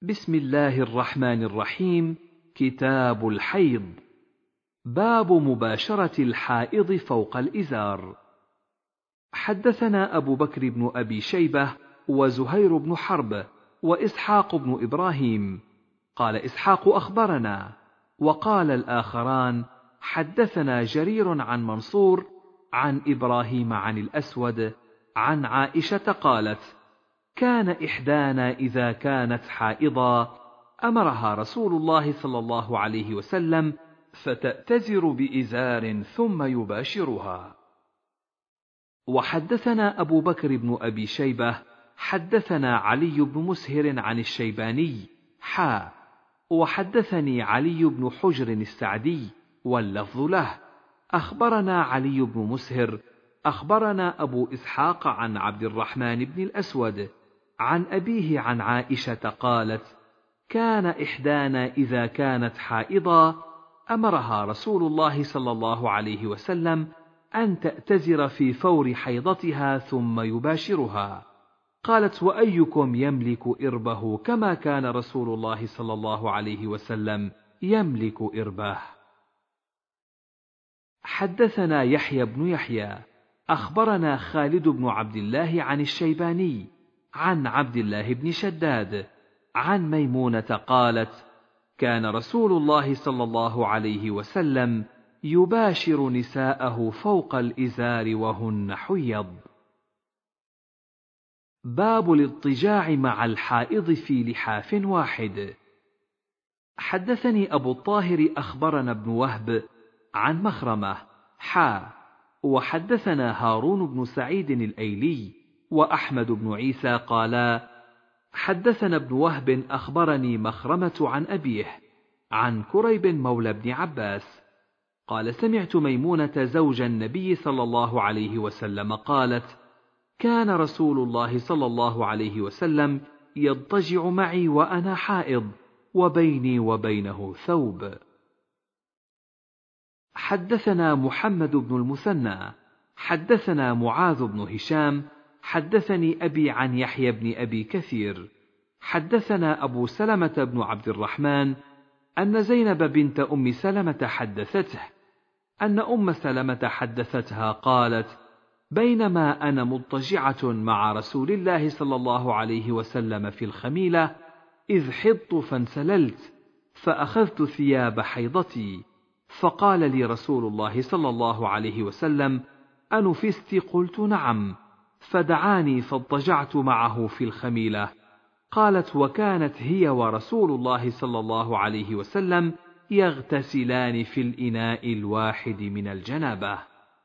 بسم الله الرحمن الرحيم. كتاب الحيض. باب مباشرة الحائض فوق الإزار. حدثنا أبو بكر بن أبي شيبة وزهير بن حرب وإسحاق بن إبراهيم. قال إسحاق أخبرنا، وقال الآخران حدثنا جرير عن منصور عن إبراهيم عن الأسود عن عائشة قالت: كان إحدانا إذا كانت حائضا أمرها رسول الله صلى الله عليه وسلم فتأتزر بإزار ثم يباشرها. وحدثنا أبو بكر بن أبي شيبة حدثنا علي بن مسهر عن الشيباني وحدثني علي بن حجر السعدي واللفظ له. أخبرنا علي بن مسهر أخبرنا أبو إسحاق عن عبد الرحمن بن الأسود عن أبيه عن عائشة قالت: كان إحدانا إذا كانت حائضا أمرها رسول الله صلى الله عليه وسلم أن تأتزر في فور حيضتها ثم يباشرها. قالت: وأيكم يملك إربه كما كان رسول الله صلى الله عليه وسلم يملك إربه. حدثنا يحيى بن يحيى أخبرنا خالد بن عبد الله عن الشيباني عن عبد الله بن شداد عن ميمونة قالت: كان رسول الله صلى الله عليه وسلم يباشر نساءه فوق الإزار وهن حيض. باب الاضطجاع مع الحائض في لحاف واحد. حدثني أبو الطاهر أخبرنا ابن وهب عن مخرمة وحدثنا هارون بن سعيد الأيلي وأحمد بن عيسى قالا: حدثنا ابن وهب أخبرني مخرمة عن أبيه عن كريب مولى بن عباس قال: سمعت ميمونة زوج النبي صلى الله عليه وسلم قالت: كان رسول الله صلى الله عليه وسلم يضطجع معي وأنا حائض وبيني وبينه ثوب. حدثنا محمد بن المثنى حدثنا معاذ بن هشام حدثني أبي عن يحيى بن أبي كثير حدثنا أبو سلمة بن عبد الرحمن أن زينب بنت أم سلمة حدثته أن أم سلمة حدثتها قالت: بينما أنا مضطجعة مع رسول الله صلى الله عليه وسلم في الخميلة إذ حضت فانسللت فأخذت ثياب حيضتي، فقال لي رسول الله صلى الله عليه وسلم: أنفست؟ قلت: نعم. فدعاني فاضطجعت معه في الخميلة. قالت: وكانت هي ورسول الله صلى الله عليه وسلم يغتسلان في الإناء الواحد من الجنابة.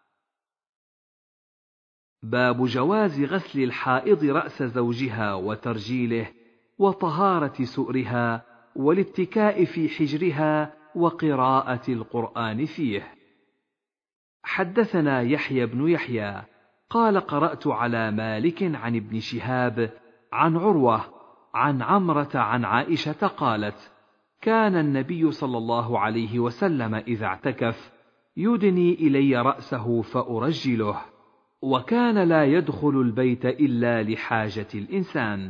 باب جواز غسل الحائض رأس زوجها وترجيله وطهارة سؤرها والاتكاء في حجرها وقراءة القرآن فيه. حدثنا يحيى بن يحيى قال: قرأت على مالك عن ابن شهاب عن عروة عن عمرة عن عائشة قالت: كان النبي صلى الله عليه وسلم إذا اعتكف يدني إلي رأسه فأرجله، وكان لا يدخل البيت إلا لحاجة الإنسان.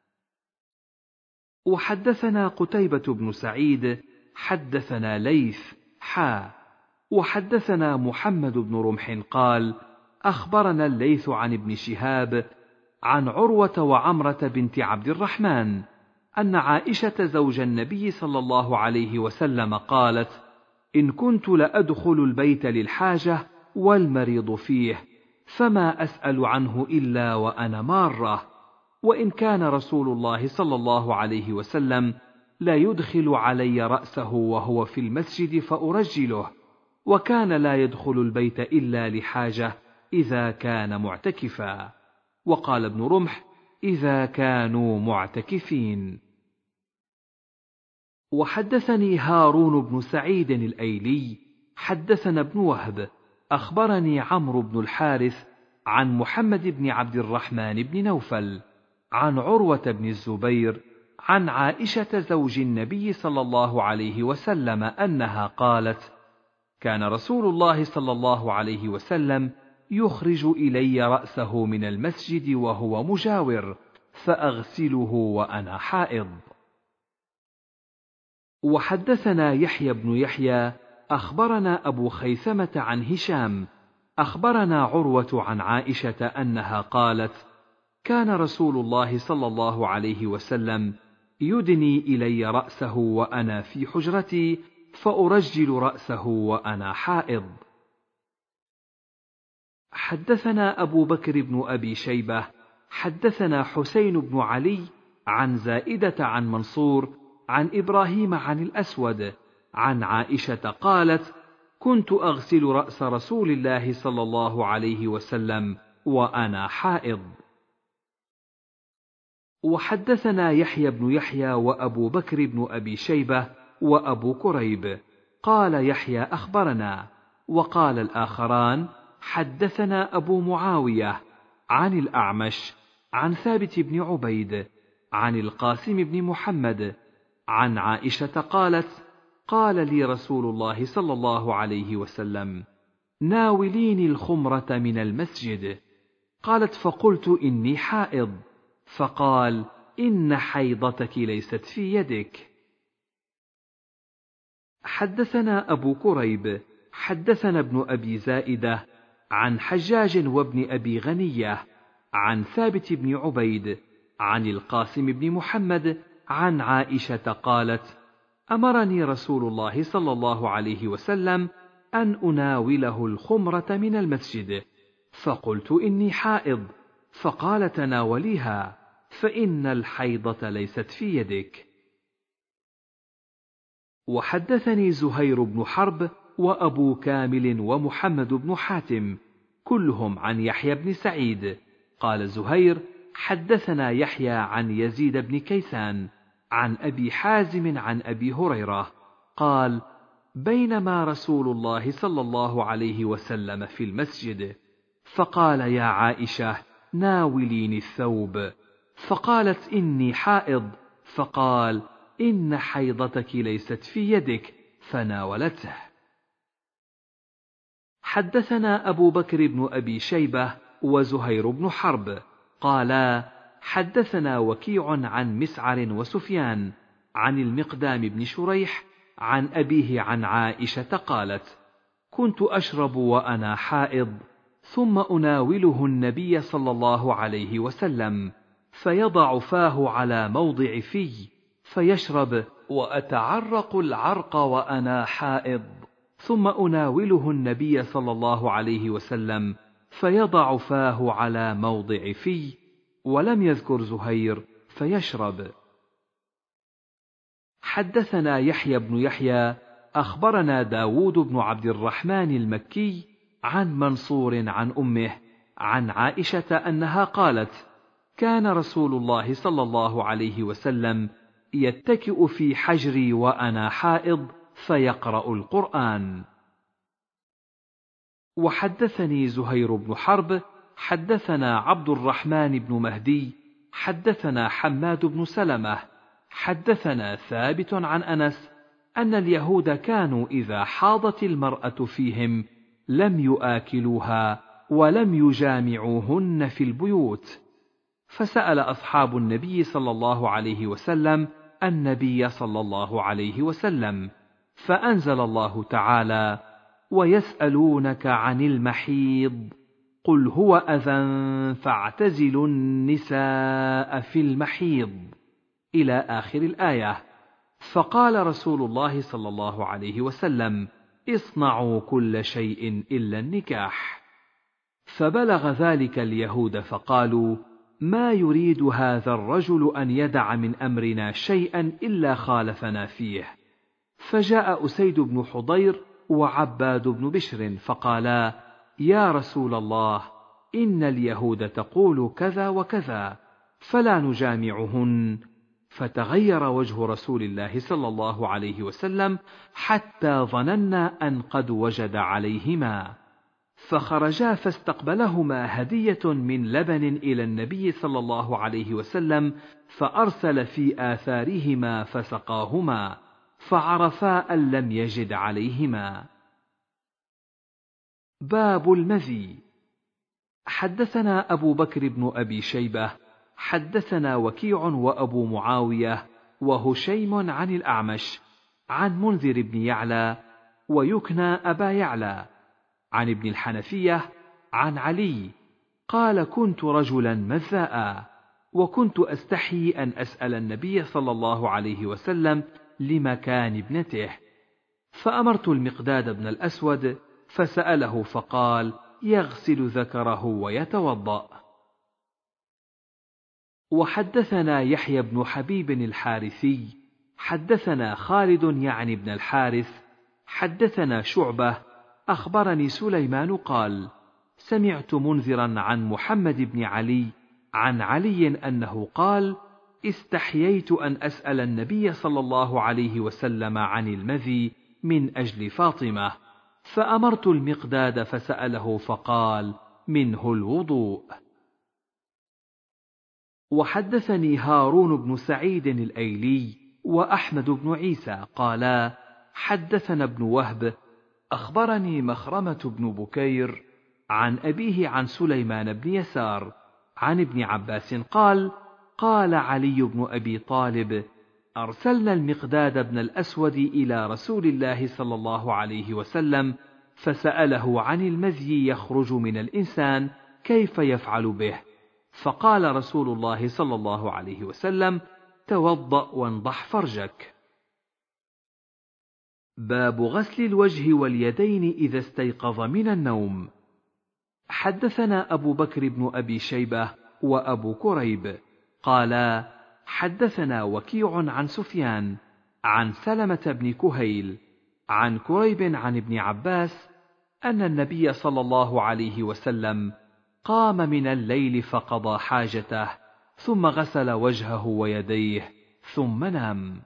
وحدثنا قتيبة بن سعيد حدثنا ليث وحدثنا محمد بن رمح قال: أخبرنا الليث عن ابن شهاب عن عروة وعمرة بنت عبد الرحمن أن عائشة زوج النبي صلى الله عليه وسلم قالت: إن كنت لأدخل البيت للحاجة والمريض فيه فما أسأل عنه إلا وأنا مارة، وإن كان رسول الله صلى الله عليه وسلم لا يدخل علي رأسه وهو في المسجد فأرجله، وكان لا يدخل البيت إلا لحاجة إذا كان معتكفا. وقال ابن رمح: إذا كانوا معتكفين. وحدثني هارون بن سعيد الأيلي حدثنا ابن وهب أخبرني عمرو بن الحارث عن محمد بن عبد الرحمن بن نوفل عن عروة بن الزبير عن عائشة زوج النبي صلى الله عليه وسلم أنها قالت: كان رسول الله صلى الله عليه وسلم يخرج إلي رأسه من المسجد وهو مجاور فأغسله وأنا حائض. وحدثنا يحيى بن يحيى أخبرنا أبو خيثمة عن هشام أخبرنا عروة عن عائشة أنها قالت: كان رسول الله صلى الله عليه وسلم يدني إلي رأسه وأنا في حجرتي فأرجل رأسه وأنا حائض. حدثنا أبو بكر بن أبي شيبة حدثنا حسين بن علي عن زائدة عن منصور عن إبراهيم عن الأسود عن عائشة قالت: كنت أغسل رأس رسول الله صلى الله عليه وسلم وأنا حائض. وحدثنا يحيى بن يحيى وأبو بكر بن أبي شيبة وأبو كريب قال يحيى أخبرنا، وقال الآخران حدثنا أبو معاوية عن الأعمش عن ثابت بن عبيد عن القاسم بن محمد عن عائشة قالت: قال لي رسول الله صلى الله عليه وسلم: ناوليني الخمرة من المسجد. قالت: فقلت: إني حائض. فقال: إن حيضتك ليست في يدك. حدثنا أبو كريب حدثنا ابن أبي زائدة عن حجاج وابن أبي غنية عن ثابت بن عبيد عن القاسم بن محمد عن عائشة قالت: أمرني رسول الله صلى الله عليه وسلم أن أناوله الخمرة من المسجد، فقلت: إني حائض. فقال: تناوليها، فإن الحيضة ليست في يدك. وحدثني زهير بن حرب وأبو كامل ومحمد بن حاتم كلهم عن يحيى بن سعيد. قال زهير: حدثنا يحيى عن يزيد بن كيسان عن أبي حازم عن أبي هريرة قال: بينما رسول الله صلى الله عليه وسلم في المسجد، فقال: يا عائشة، ناوليني الثوب. فقالت: إني حائض. فقال: إن حيضتك ليست في يدك، فناولته. حدثنا أبو بكر بن أبي شيبة وزهير بن حرب قالا: حدثنا وكيع عن مسعر وسفيان عن المقدام بن شريح عن أبيه عن عائشة قالت: كنت أشرب وأنا حائض، ثم أناوله النبي صلى الله عليه وسلم، فيضع فاه على موضع في فيشرب، وأتعرق العرق وأنا حائض، ثم أناوله النبي صلى الله عليه وسلم، فيضع فاه على موضع في. ولم يذكر زهير فيشرب. حدثنا يحيى بن يحيى أخبرنا داود بن عبد الرحمن المكي عن منصور عن أمه عن عائشة أنها قالت: كان رسول الله صلى الله عليه وسلم يتكئ في حجري وأنا حائض فيقرأ القرآن. وحدثني زهير بن حرب حدثنا عبد الرحمن بن مهدي حدثنا حماد بن سلمة حدثنا ثابت عن أنس أن اليهود كانوا إذا حاضت المرأة فيهم لم يآكلوها ولم يجامعوهن في البيوت، فسأل أصحاب النبي صلى الله عليه وسلم النبي صلى الله عليه وسلم، فأنزل الله تعالى: ويسألونك عن المحيض قل هو أذى فاعتزلوا النساء في المحيض إلى آخر الآية. فقال رسول الله صلى الله عليه وسلم: اصنعوا كل شيء إلا النكاح. فبلغ ذلك اليهود فقالوا: ما يريد هذا الرجل أن يدع من أمرنا شيئا إلا خالفنا فيه. فجاء أسيد بن حضير وعباد بن بشر فقالا: يا رسول الله، إن اليهود تقول كذا وكذا، فلا نجامعهن. فتغير وجه رسول الله صلى الله عليه وسلم حتى ظننا أن قد وجد عليهما، فخرجا فاستقبلهما هدية من لبن إلى النبي صلى الله عليه وسلم، فأرسل في آثارهما فسقاهما، فعرفا أن لم يجد عليهما. باب المذي. حدثنا أبو بكر بن أبي شيبة حدثنا وكيع وأبو معاوية وهشيم عن الأعمش عن منذر بن يعلى ويكنى أبا يعلى، عن ابن الحنفية عن علي قال: كنت رجلا مذاء، وكنت أستحي أن أسأل النبي صلى الله عليه وسلم لمكان ابنته، فأمرت المقداد بن الأسود فسأله فقال: يغسل ذكره ويتوضأ. وحدثنا يحيى بن حبيب الحارثي حدثنا خالد يعني بن الحارث حدثنا شعبة أخبرني سليمان قال: سمعت منذرا عن محمد بن علي عن علي أنه قال: استحييت أن أسأل النبي صلى الله عليه وسلم عن المذي من أجل فاطمة، فأمرت المقداد فسأله فقال: منه الوضوء. وحدثني هارون بن سعيد الأيلي وأحمد بن عيسى قالا: حدثنا ابن وهب أخبرني مخرمة بن بكير عن أبيه عن سليمان بن يسار عن ابن عباس قال: قال علي بن أبي طالب: أرسلنا المقداد بن الأسود إلى رسول الله صلى الله عليه وسلم فسأله عن المذي يخرج من الإنسان كيف يفعل به، فقال رسول الله صلى الله عليه وسلم: توضأ وانضح فرجك. باب غسل الوجه واليدين إذا استيقظ من النوم. حدثنا أبو بكر بن أبي شيبة وأبو كريب قالا: حدثنا وكيع عن سفيان عن سلمة بن كهيل عن كريب عن ابن عباس أن النبي صلى الله عليه وسلم قام من الليل فقضى حاجته ثم غسل وجهه ويديه ثم نام.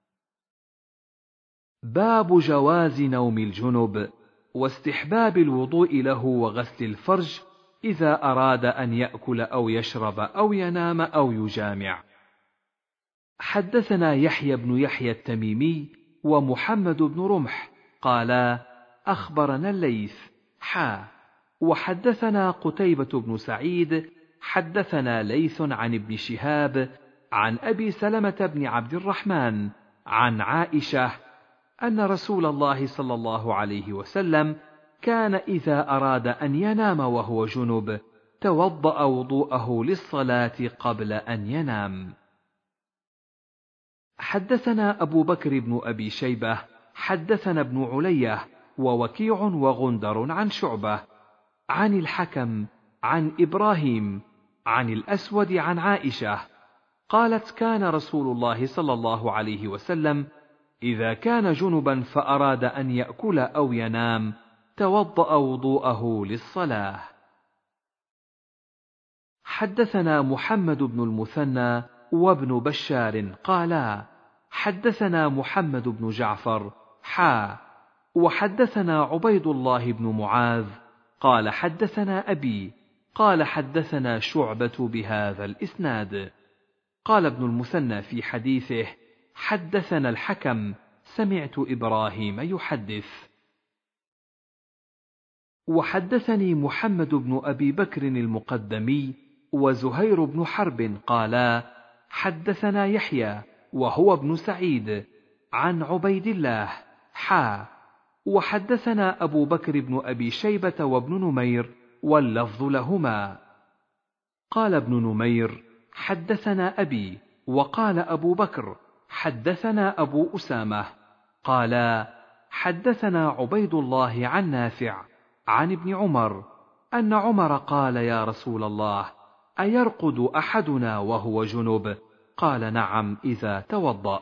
باب جواز نوم الجنب واستحباب الوضوء له وغسل الفرج إذا أراد أن يأكل أو يشرب أو ينام أو يجامع. حدثنا يحيى بن يحيى التميمي ومحمد بن رمح قالا: أخبرنا الليث وحدثنا قتيبة بن سعيد حدثنا ليث عن ابن شهاب عن أبي سلمة بن عبد الرحمن عن عائشة أن رسول الله صلى الله عليه وسلم كان إذا أراد أن ينام وهو جنب توضأ وضوءه للصلاة قبل أن ينام. حدثنا أبو بكر بن أبي شيبة حدثنا ابن علية ووكيع وغندر عن شعبة عن الحكم عن إبراهيم عن الأسود عن عائشة قالت: كان رسول الله صلى الله عليه وسلم إذا كان جنبا فأراد أن يأكل أو ينام توضأ وضوءه للصلاة. حدثنا محمد بن المثنى وابن بشار قالا: حدثنا محمد بن جعفر وحدثنا عبيد الله بن معاذ قال: حدثنا أبي قال: حدثنا شعبة بهذا الإسناد. قال ابن المثنى في حديثه: حدثنا الحكم سمعت إبراهيم يحدث. وحدثني محمد بن أبي بكر المقدمي وزهير بن حرب قالا: حدثنا يحيى وهو ابن سعيد عن عبيد الله وحدثنا أبو بكر بن أبي شيبة وابن نمير واللفظ لهما. قال ابن نمير: حدثنا أبي، وقال أبو بكر: حدثنا أبو أسامة قالا: حدثنا عبيد الله عن نافع عن ابن عمر أن عمر قال: يا رسول الله، أيرقد أحدنا وهو جنب؟ قال: نعم إذا توضأ.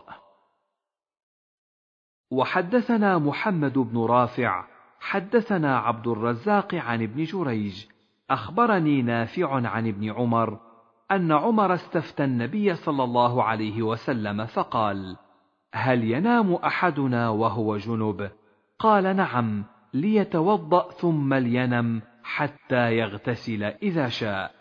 وحدثنا محمد بن رافع حدثنا عبد الرزاق عن ابن جريج أخبرني نافع عن ابن عمر أن عمر استفتى النبي صلى الله عليه وسلم فقال: هل ينام أحدنا وهو جنب؟ قال: نعم، ليتوضأ ثم لينم حتى يغتسل إذا شاء.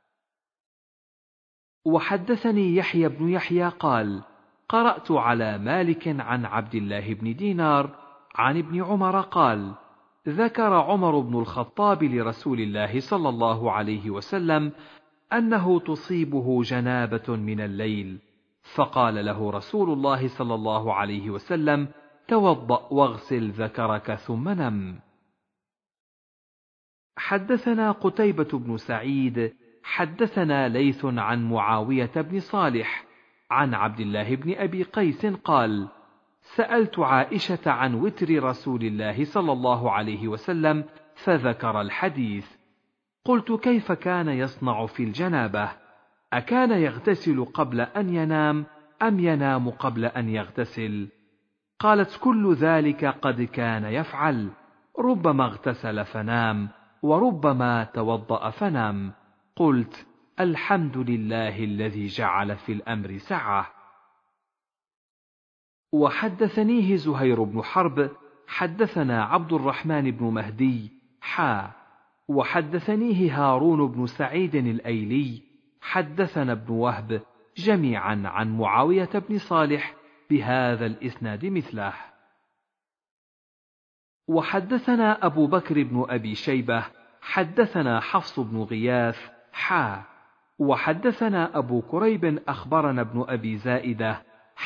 وحدثني يحيى بن يحيى قال: قرأت على مالك عن عبد الله بن دينار عن ابن عمر قال: ذكر عمر بن الخطاب لرسول الله صلى الله عليه وسلم أنه تصيبه جنابة من الليل، فقال له رسول الله صلى الله عليه وسلم: توضأ واغسل ذكرك ثم نم. حدثنا قتيبة بن سعيد حدثنا ليث عن معاوية بن صالح عن عبد الله بن أبي قيس قال: سألت عائشة عن وتر رسول الله صلى الله عليه وسلم فذكر الحديث. قلت: كيف كان يصنع في الجنابة؟ أكان يغتسل قبل أن ينام أم ينام قبل أن يغتسل؟ قالت: كل ذلك قد كان يفعل، ربما اغتسل فنام وربما توضأ فنام. قلت: الحمد لله الذي جعل في الأمر سعة. وحدثنيه زهير بن حرب حدثنا عبد الرحمن بن مهدي وحدثنيه هارون بن سعيد الأيلي حدثنا ابن وهب جميعا عن معاوية بن صالح بهذا الإسناد مثله. وحدثنا أبو بكر بن أبي شيبة حدثنا حفص بن غياث وحدثنا أبو كريب أخبرنا ابن أبي زائدة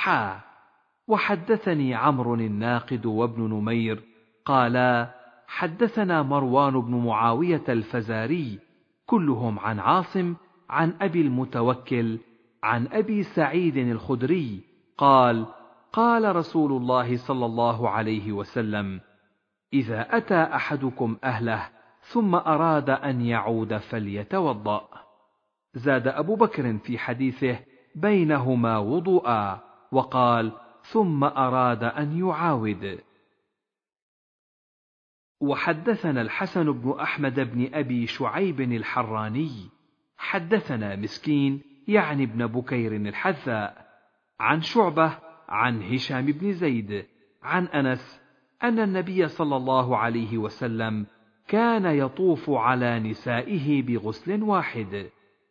وحدثني عمرو الناقد وابن نمير قالا: حدثنا مروان بن معاوية الفزاري كلهم عن عاصم عن أبي المتوكل عن أبي سعيد الخدري قال: قال رسول الله صلى الله عليه وسلم: إذا أتى أحدكم أهله ثم أراد أن يعود فليتوضأ. زاد أبو بكر في حديثه: بينهما وضوءا، وقال: ثم أراد أن يعاود. وحدثنا الحسن بن أحمد بن أبي شعيب الحراني حدثنا مسكين يعني ابن بكير الحذاء عن شعبة عن هشام بن زيد عن أنس أن النبي صلى الله عليه وسلم كان يطوف على نسائه بغسل واحد.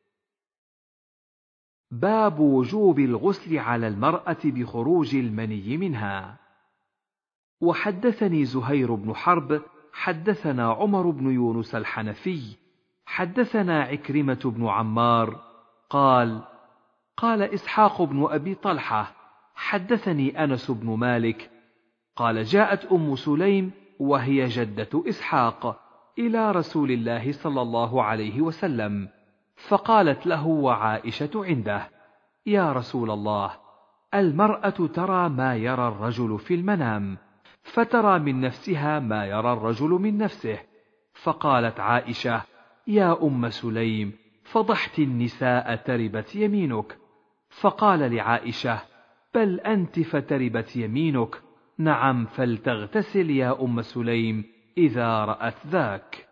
باب وجوب الغسل على المرأة بخروج المني منها. وحدثني زهير بن حرب حدثنا عمر بن يونس الحنفي حدثنا عكرمة بن عمار قال: قال إسحاق بن أبي طلحة حدثني أنس بن مالك قال: جاءت أم سليم وهي جدة إسحاق إلى رسول الله صلى الله عليه وسلم، فقالت له وعائشة عنده: يا رسول الله، المرأة ترى ما يرى الرجل في المنام، فترى من نفسها ما يرى الرجل من نفسه. فقالت عائشة: يا أم سليم، فضحت النساء، تربت يمينك. فقال لعائشة: بل أنت فتربت يمينك، نعم، فلتغتسل يا أم سليم إذا رأت ذاك.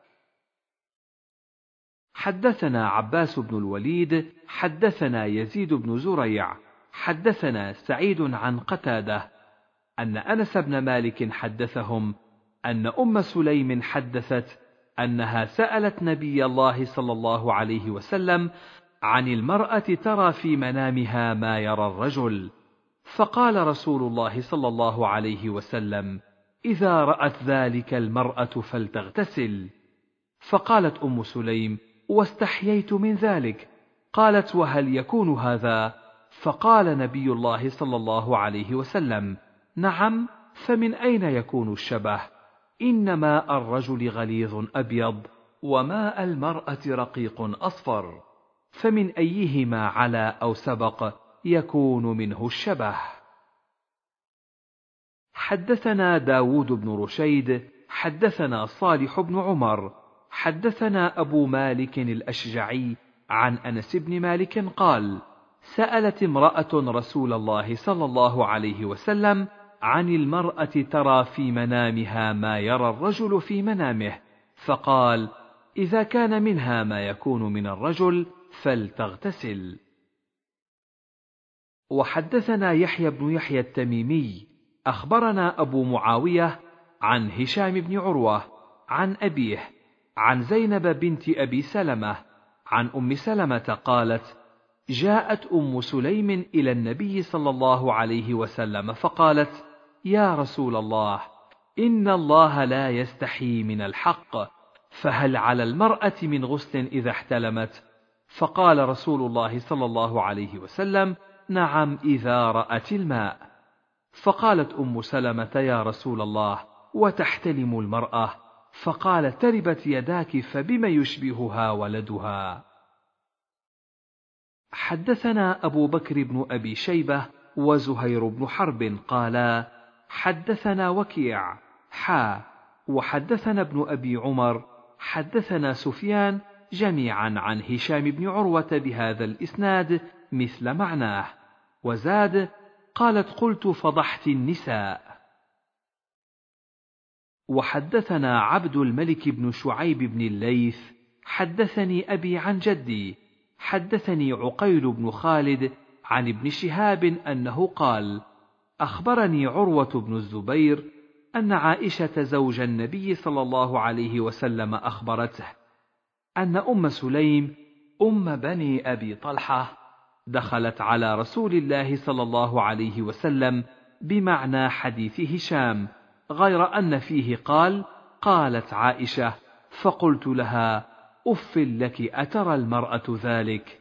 حدثنا عباس بن الوليد حدثنا يزيد بن زريع حدثنا سعيد عن قتادة أن أنس بن مالك حدثهم أن أم سليم حدثت أنها سألت نبي الله صلى الله عليه وسلم عن المرأة ترى في منامها ما يرى الرجل، فقال رسول الله صلى الله عليه وسلم: إذا رأت ذلك المرأة فلتغتسل. فقالت أم سليم: واستحييت من ذلك. قالت: وهل يكون هذا؟ فقال نبي الله صلى الله عليه وسلم: نعم، فمن أين يكون الشبه؟ إن ماء الرجل غليظ أبيض، وماء المرأة رقيق أصفر، فمن أيهما علا أو سبق يكون منه الشبه. حدثنا داود بن رشيد حدثنا صالح بن عمر حدثنا أبو مالك الأشجعي عن أنس بن مالك قال: سألت امرأة رسول الله صلى الله عليه وسلم عن المرأة ترى في منامها ما يرى الرجل في منامه، فقال: إذا كان منها ما يكون من الرجل فلتغتسل. وحدثنا يحيى بن يحيى التميمي أخبرنا أبو معاوية عن هشام بن عروة عن أبيه عن زينب بنت أبي سلمة عن أم سلمة قالت: جاءت أم سليم إلى النبي صلى الله عليه وسلم فقالت: يا رسول الله، إن الله لا يستحيي من الحق، فهل على المرأة من غسل إذا احتلمت؟ فقال رسول الله صلى الله عليه وسلم: نعم، إذا رأت الماء. فقالت أم سلمة: يا رسول الله، وتحتلم المرأة؟ فقال: تربت يداك، فبم يشبهها ولدها. حدثنا أبو بكر بن أبي شيبة وزهير بن حرب قالا: حدثنا وكيع وحدثنا ابن أبي عمر حدثنا سفيان جميعا عن هشام بن عروة بهذا الإسناد مثل معناه، وزاد: قالت: قلت فضحت النساء. وحدثنا عبد الملك بن شعيب بن الليث حدثني أبي عن جدي حدثني عقيل بن خالد عن ابن شهاب أنه قال: أخبرني عروة بن الزبير أن عائشة زوج النبي صلى الله عليه وسلم أخبرته أن أم سليم أم بني أبي طلحة دخلت على رسول الله صلى الله عليه وسلم بمعنى حديث هشام، غير أن فيه قال: قالت عائشة فقلت لها: أف لك، أترى المرأة ذلك؟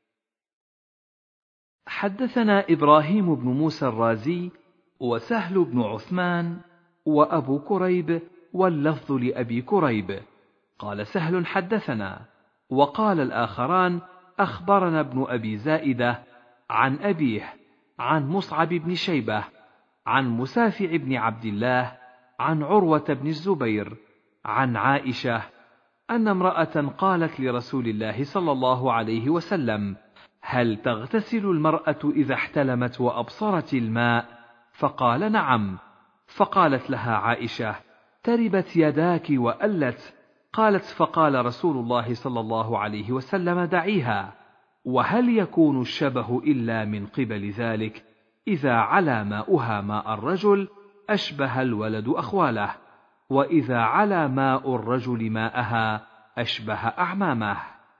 حدثنا إبراهيم بن موسى الرازي وسهل بن عثمان وأبو كريب، واللفظ لأبي كريب. قال سهل: حدثنا. وقال الآخران: أخبرنا ابن أبي زائدة عن أبيه عن مصعب بن شيبة عن مسافع بن عبد الله عن عروة بن الزبير عن عائشة أن امرأة قالت لرسول الله صلى الله عليه وسلم: هل تغتسل المرأة إذا احتلمت وأبصرت الماء؟ فقال: نعم. فقالت لها عائشة: تربت يداك وألت. قالت: فقال رسول الله صلى الله عليه وسلم: دعيها. وهل يكون الشبه إلا من قبل ذلك؟ إذا علا ماؤها ماء الرجل أشبه الولد أخواله، وإذا علا ماء الرجل ماءها أشبه أعمامه.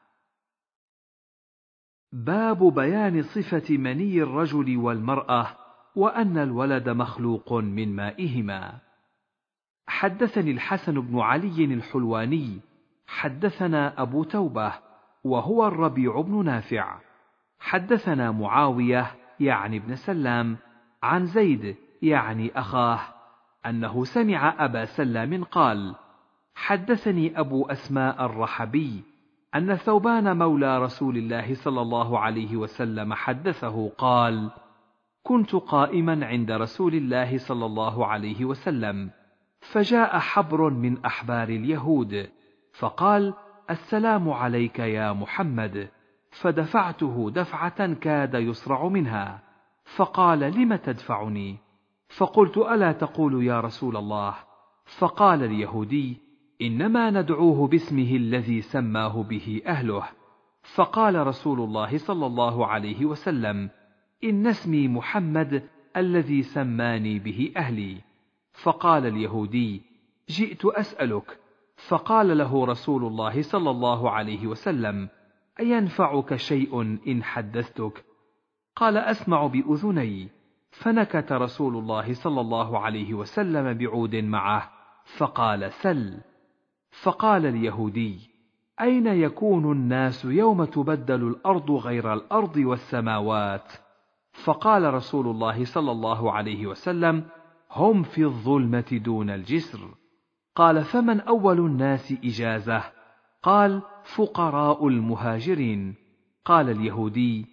باب بيان صفة مني الرجل والمرأة، وأن الولد مخلوق من مائهما. حدثني الحسن بن علي الحلواني حدثنا أبو توبة وهو الربيع بن نافع حدثنا معاوية يعني ابن سلام عن زيد يعني أخاه أنه سمع أبا سلام قال: حدثني أبو أسماء الرحبي أن ثوبان مولى رسول الله صلى الله عليه وسلم حدثه قال: كنت قائما عند رسول الله صلى الله عليه وسلم، فجاء حبر من أحبار اليهود فقال: السلام عليك يا محمد، فدفعته دفعة كاد يصرع منها، فقال: لم تدفعني؟ فقلت: ألا تقول يا رسول الله؟ فقال اليهودي: إنما ندعوه باسمه الذي سماه به أهله. فقال رسول الله صلى الله عليه وسلم: إن اسمي محمد الذي سماني به أهلي. فقال اليهودي: جئت أسألك. فقال له رسول الله صلى الله عليه وسلم: أينفعك شيء إن حدثتك؟ قال: أسمع بأذني. فنكت رسول الله صلى الله عليه وسلم بعود معه فقال: سل. فقال اليهودي: أين يكون الناس يوم تبدل الأرض غير الأرض والسماوات؟ فقال رسول الله صلى الله عليه وسلم: هم في الظلمة دون الجسر. قال: فمن أول الناس إجازة؟ قال: فقراء المهاجرين. قال اليهودي: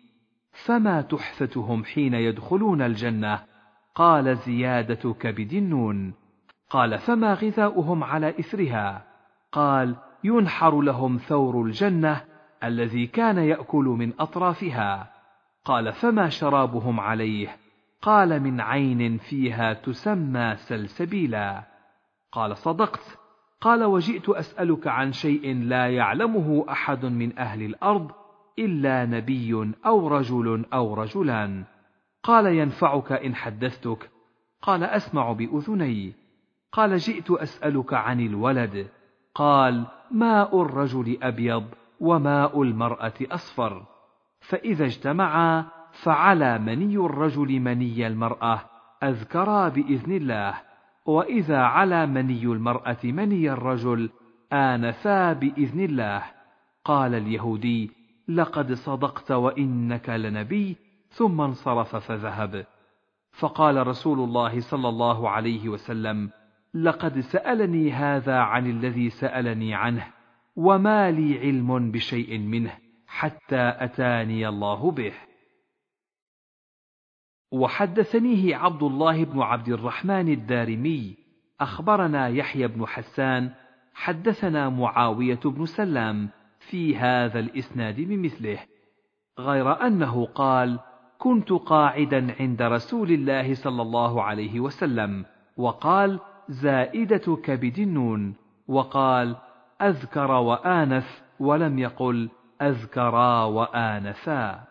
فما تحفتهم حين يدخلون الجنة؟ قال: زيادة كبد النون. قال: فما غذاؤهم على إثرها؟ قال: ينحر لهم ثور الجنة الذي كان يأكل من أطرافها. قال: فما شرابهم عليه؟ قال: من عين فيها تسمى سلسبيلا. قال: صدقت. قال: وجئت أسألك عن شيء لا يعلمه أحد من أهل الأرض إلا نبي أو رجل أو رجلان. قال: ينفعك إن حدثتك؟ قال: أسمع بأذني. قال: جئت أسألك عن الولد. قال: ماء الرجل أبيض وماء المرأة أصفر، فإذا اجتمعا فعلى مني الرجل مني المرأة أذكرا بإذن الله، وإذا على مني المرأة مني الرجل آنفا بإذن الله. قال اليهودي: لقد صدقت وإنك لنبي، ثم انصرف فذهب. فقال رسول الله صلى الله عليه وسلم: لقد سألني هذا عن الذي سألني عنه، وما لي علم بشيء منه حتى أتاني الله به. وحدثنيه عبد الله بن عبد الرحمن الدارمي أخبرنا يحيى بن حسان حدثنا معاوية بن سلام في هذا الإسناد بمثله، غير أنه قال: كنت قاعدا عند رسول الله صلى الله عليه وسلم، وقال: زائدة كبد النون، وقال: أذكر وآنف، ولم يقل أذكرا وآنفا.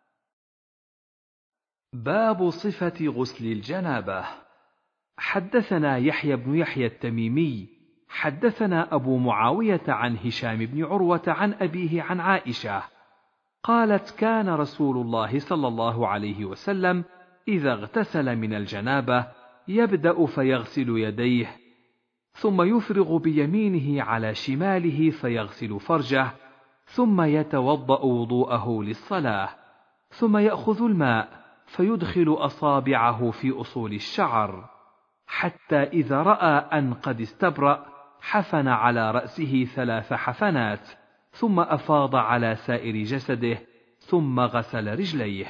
باب صفة غسل الجنابة. حدثنا يحيى بن يحيى التميمي حدثنا أبو معاوية عن هشام بن عروة عن أبيه عن عائشة قالت: كان رسول الله صلى الله عليه وسلم إذا اغتسل من الجنابة يبدأ فيغسل يديه، ثم يفرغ بيمينه على شماله فيغسل فرجه، ثم يتوضأ وضوءه للصلاة، ثم يأخذ الماء فيدخل أصابعه في أصول الشعر، حتى إذا رأى أن قد استبرأ حفن على رأسه 3 حفنات، ثم أفاض على سائر جسده، ثم غسل رجليه.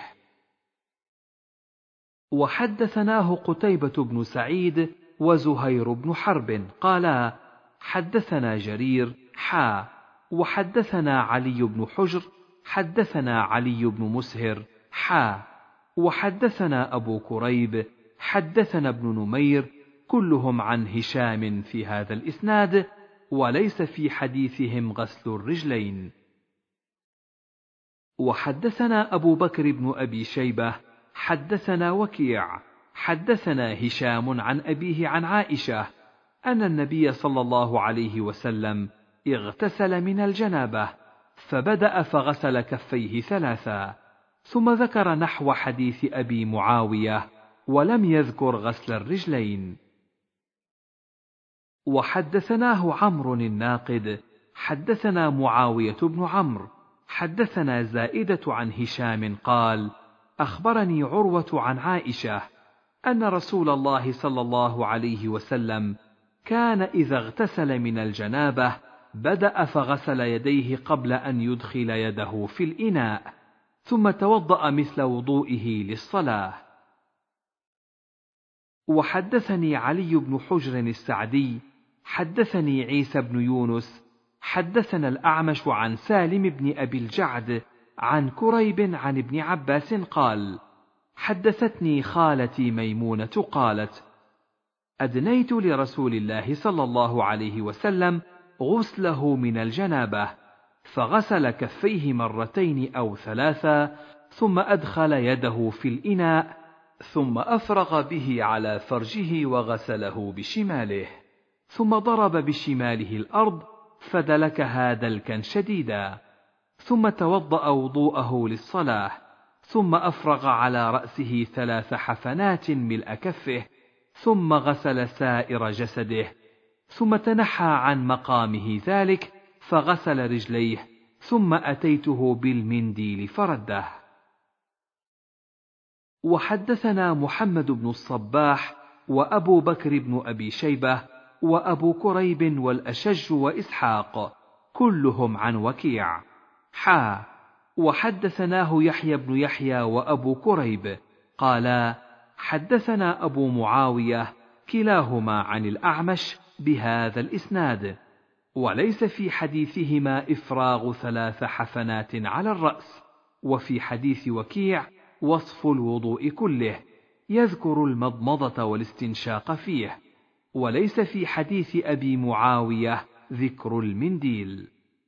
وحدثناه قتيبة بن سعيد وزهير بن حرب قالا: حدثنا جرير وحدثنا علي بن حجر حدثنا علي بن مسهر وحدثنا أبو كريب حدثنا ابن نمير، كلهم عن هشام في هذا الإسناد، وليس في حديثهم غسل الرجلين. وحدثنا أبو بكر بن أبي شيبة حدثنا وكيع حدثنا هشام عن أبيه عن عائشة أن النبي صلى الله عليه وسلم اغتسل من الجنابة، فبدأ فغسل كفيه 3، ثم ذكر نحو حديث أبي معاوية، ولم يذكر غسل الرجلين. وحدثناه عمرو الناقد حدثنا معاوية بن عمرو حدثنا زائدة عن هشام قال: أخبرني عروة عن عائشة أن رسول الله صلى الله عليه وسلم كان إذا اغتسل من الجنابة بدأ فغسل يديه قبل أن يدخل يده في الإناء، ثم توضأ مثل وضوئه للصلاة. وحدثني علي بن حجر السعدي حدثني عيسى بن يونس حدثنا الأعمش عن سالم بن أبي الجعد عن كريب عن ابن عباس قال: حدثتني خالتي ميمونة قالت: أدنيت لرسول الله صلى الله عليه وسلم غسله من الجنابة، فغسل كفيه 2 أو 3، ثم أدخل يده في الإناء، ثم أفرغ به على فرجه وغسله بشماله، ثم ضرب بشماله الأرض فدلكها دلكا شديدا، ثم توضأ وضوءه للصلاة، ثم أفرغ على رأسه 3 حفنات ملء كفه، ثم غسل سائر جسده، ثم تنحى عن مقامه ذلك فغسل رجليه، ثم أتيته بالمنديل فرده. وحدثنا محمد بن الصباح وأبو بكر بن أبي شيبة وأبو كريب والأشج وإسحاق، كلهم عن وكيع وحدثناه يحيى بن يحيى وأبو كريب قالا: حدثنا أبو معاوية كلاهما عن الأعمش بهذا الإسناد، وليس في حديثهما إفراغ 3 حفنات على الرأس، وفي حديث وكيع وصف الوضوء كله، يذكر المضمضة والاستنشاق فيه، وليس في حديث أبي معاوية ذكر المنديل.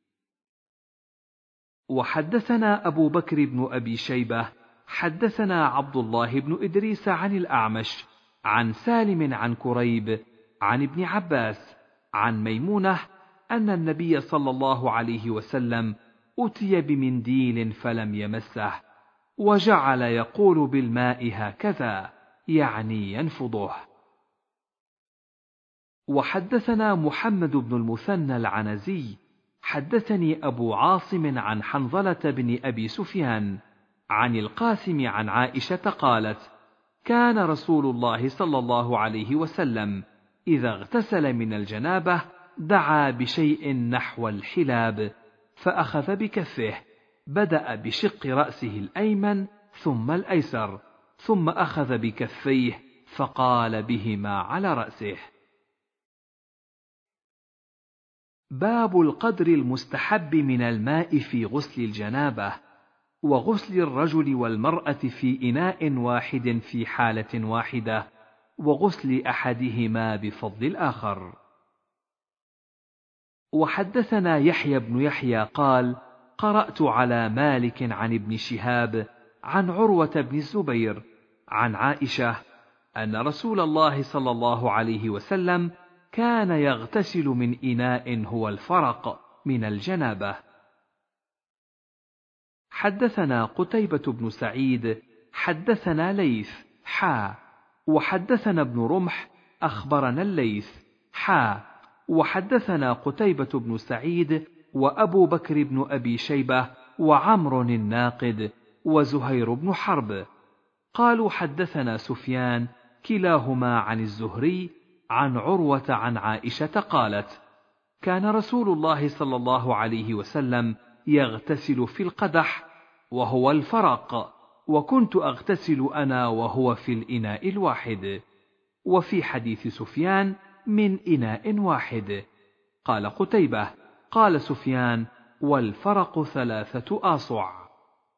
وحدثنا أبو بكر بن أبي شيبة حدثنا عبد الله بن إدريس عن الأعمش عن سالم عن كريب عن ابن عباس عن ميمونة أن النبي صلى الله عليه وسلم أتي بمنديل فلم يمسه، وجعل يقول بالماء هكذا، يعني ينفضه. وحدثنا محمد بن المثنى العنزي حدثني أبو عاصم عن حنظلة بن أبي سفيان عن القاسم عن عائشة قالت: كان رسول الله صلى الله عليه وسلم إذا اغتسل من الجنابة دعا بشيء نحو الحلاب، فأخذ بكفه، بدأ بشق رأسه الأيمن ثم الأيسر، ثم أخذ بكفيه فقال بهما على رأسه. باب القدر المستحب من الماء في غسل الجنابة، وغسل الرجل والمرأة في إناء واحد في حالة واحدة، وغسل أحدهما بفضل الآخر. وحدثنا يحيى بن يحيى قال: قرأت على مالك عن ابن شهاب عن عروة بن الزبير عن عائشة أن رسول الله صلى الله عليه وسلم كان يغتسل من إناء هو الفرق من الجنابة. حدثنا قتيبة بن سعيد حدثنا ليث وحدثنا ابن رمح أخبرنا الليث وحدثنا قتيبة بن سعيد وأبو بكر بن أبي شيبة وعمر الناقد وزهير بن حرب قالوا حدثنا سفيان كلاهما عن الزهري عن عروة عن عائشة قالت: كان رسول الله صلى الله عليه وسلم يغتسل في القدح وهو الفرق، وكنت أغتسل أنا وهو في الإناء الواحد. وفي حديث سفيان من إناء واحد. قال قتيبة: قال سفيان: والفرق 3 آصع.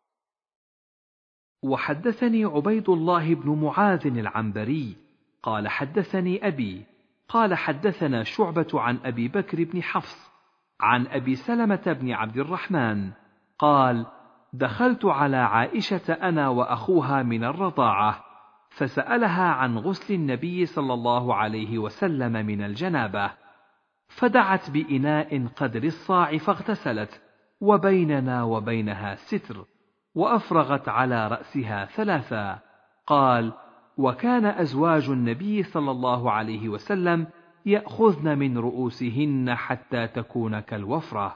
وحدثني عبيد الله بن معاذ العنبري قال حدثني أبي قال حدثنا شعبة عن أبي بكر بن حفص عن أبي سلمة بن عبد الرحمن قال: دخلت على عائشة أنا وأخوها من الرضاعة، فسألها عن غسل النبي صلى الله عليه وسلم من الجنابة، فدعت بإناء قدر الصاع فاغتسلت، وبيننا وبينها ستر، وأفرغت على رأسها 3. قال: وكان أزواج النبي صلى الله عليه وسلم يأخذن من رؤوسهن حتى تكون كالوفرة.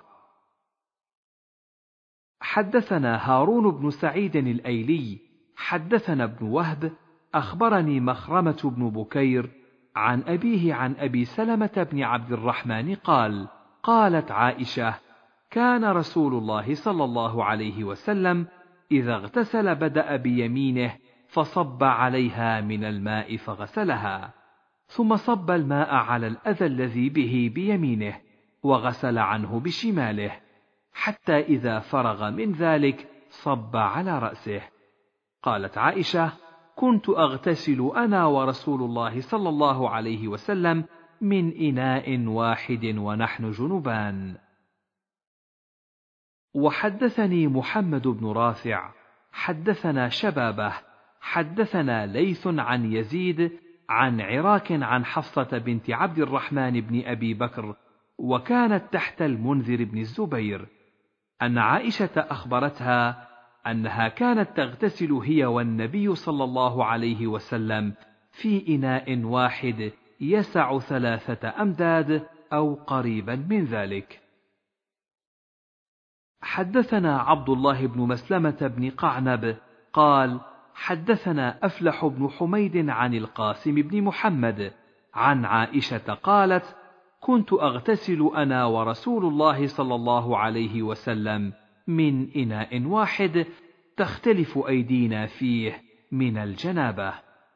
حدثنا هارون بن سعيد الأيلي حدثنا ابن وهب أخبرني مخرمة بن بكير عن أبيه عن أبي سلمة بن عبد الرحمن قال: قالت عائشة: كان رسول الله صلى الله عليه وسلم إذا اغتسل بدأ بيمينه فصب عليها من الماء فغسلها، ثم صب الماء على الأذى الذي به بيمينه وغسل عنه بشماله، حتى إذا فرغ من ذلك صب على رأسه. قالت عائشة: كنت أغتسل أنا ورسول الله صلى الله عليه وسلم من إناء واحد ونحن جنبان. وحدثني محمد بن رافع حدثنا شبابه حدثنا ليث عن يزيد عن عراك عن حفصة بنت عبد الرحمن بن أبي بكر، وكانت تحت المنذر بن الزبير، أن عائشة أخبرتها أنها كانت تغتسل هي والنبي صلى الله عليه وسلم في إناء واحد يسع 3 أمداد أو قريبا من ذلك. حدثنا عبد الله بن مسلمة بن قعنب قال: حدثنا أفلح بن حميد عن القاسم بن محمد عن عائشة قالت: كنت أغتسل أنا ورسول الله صلى الله عليه وسلم من إناء واحد تختلف أيدينا فيه من الجنابة.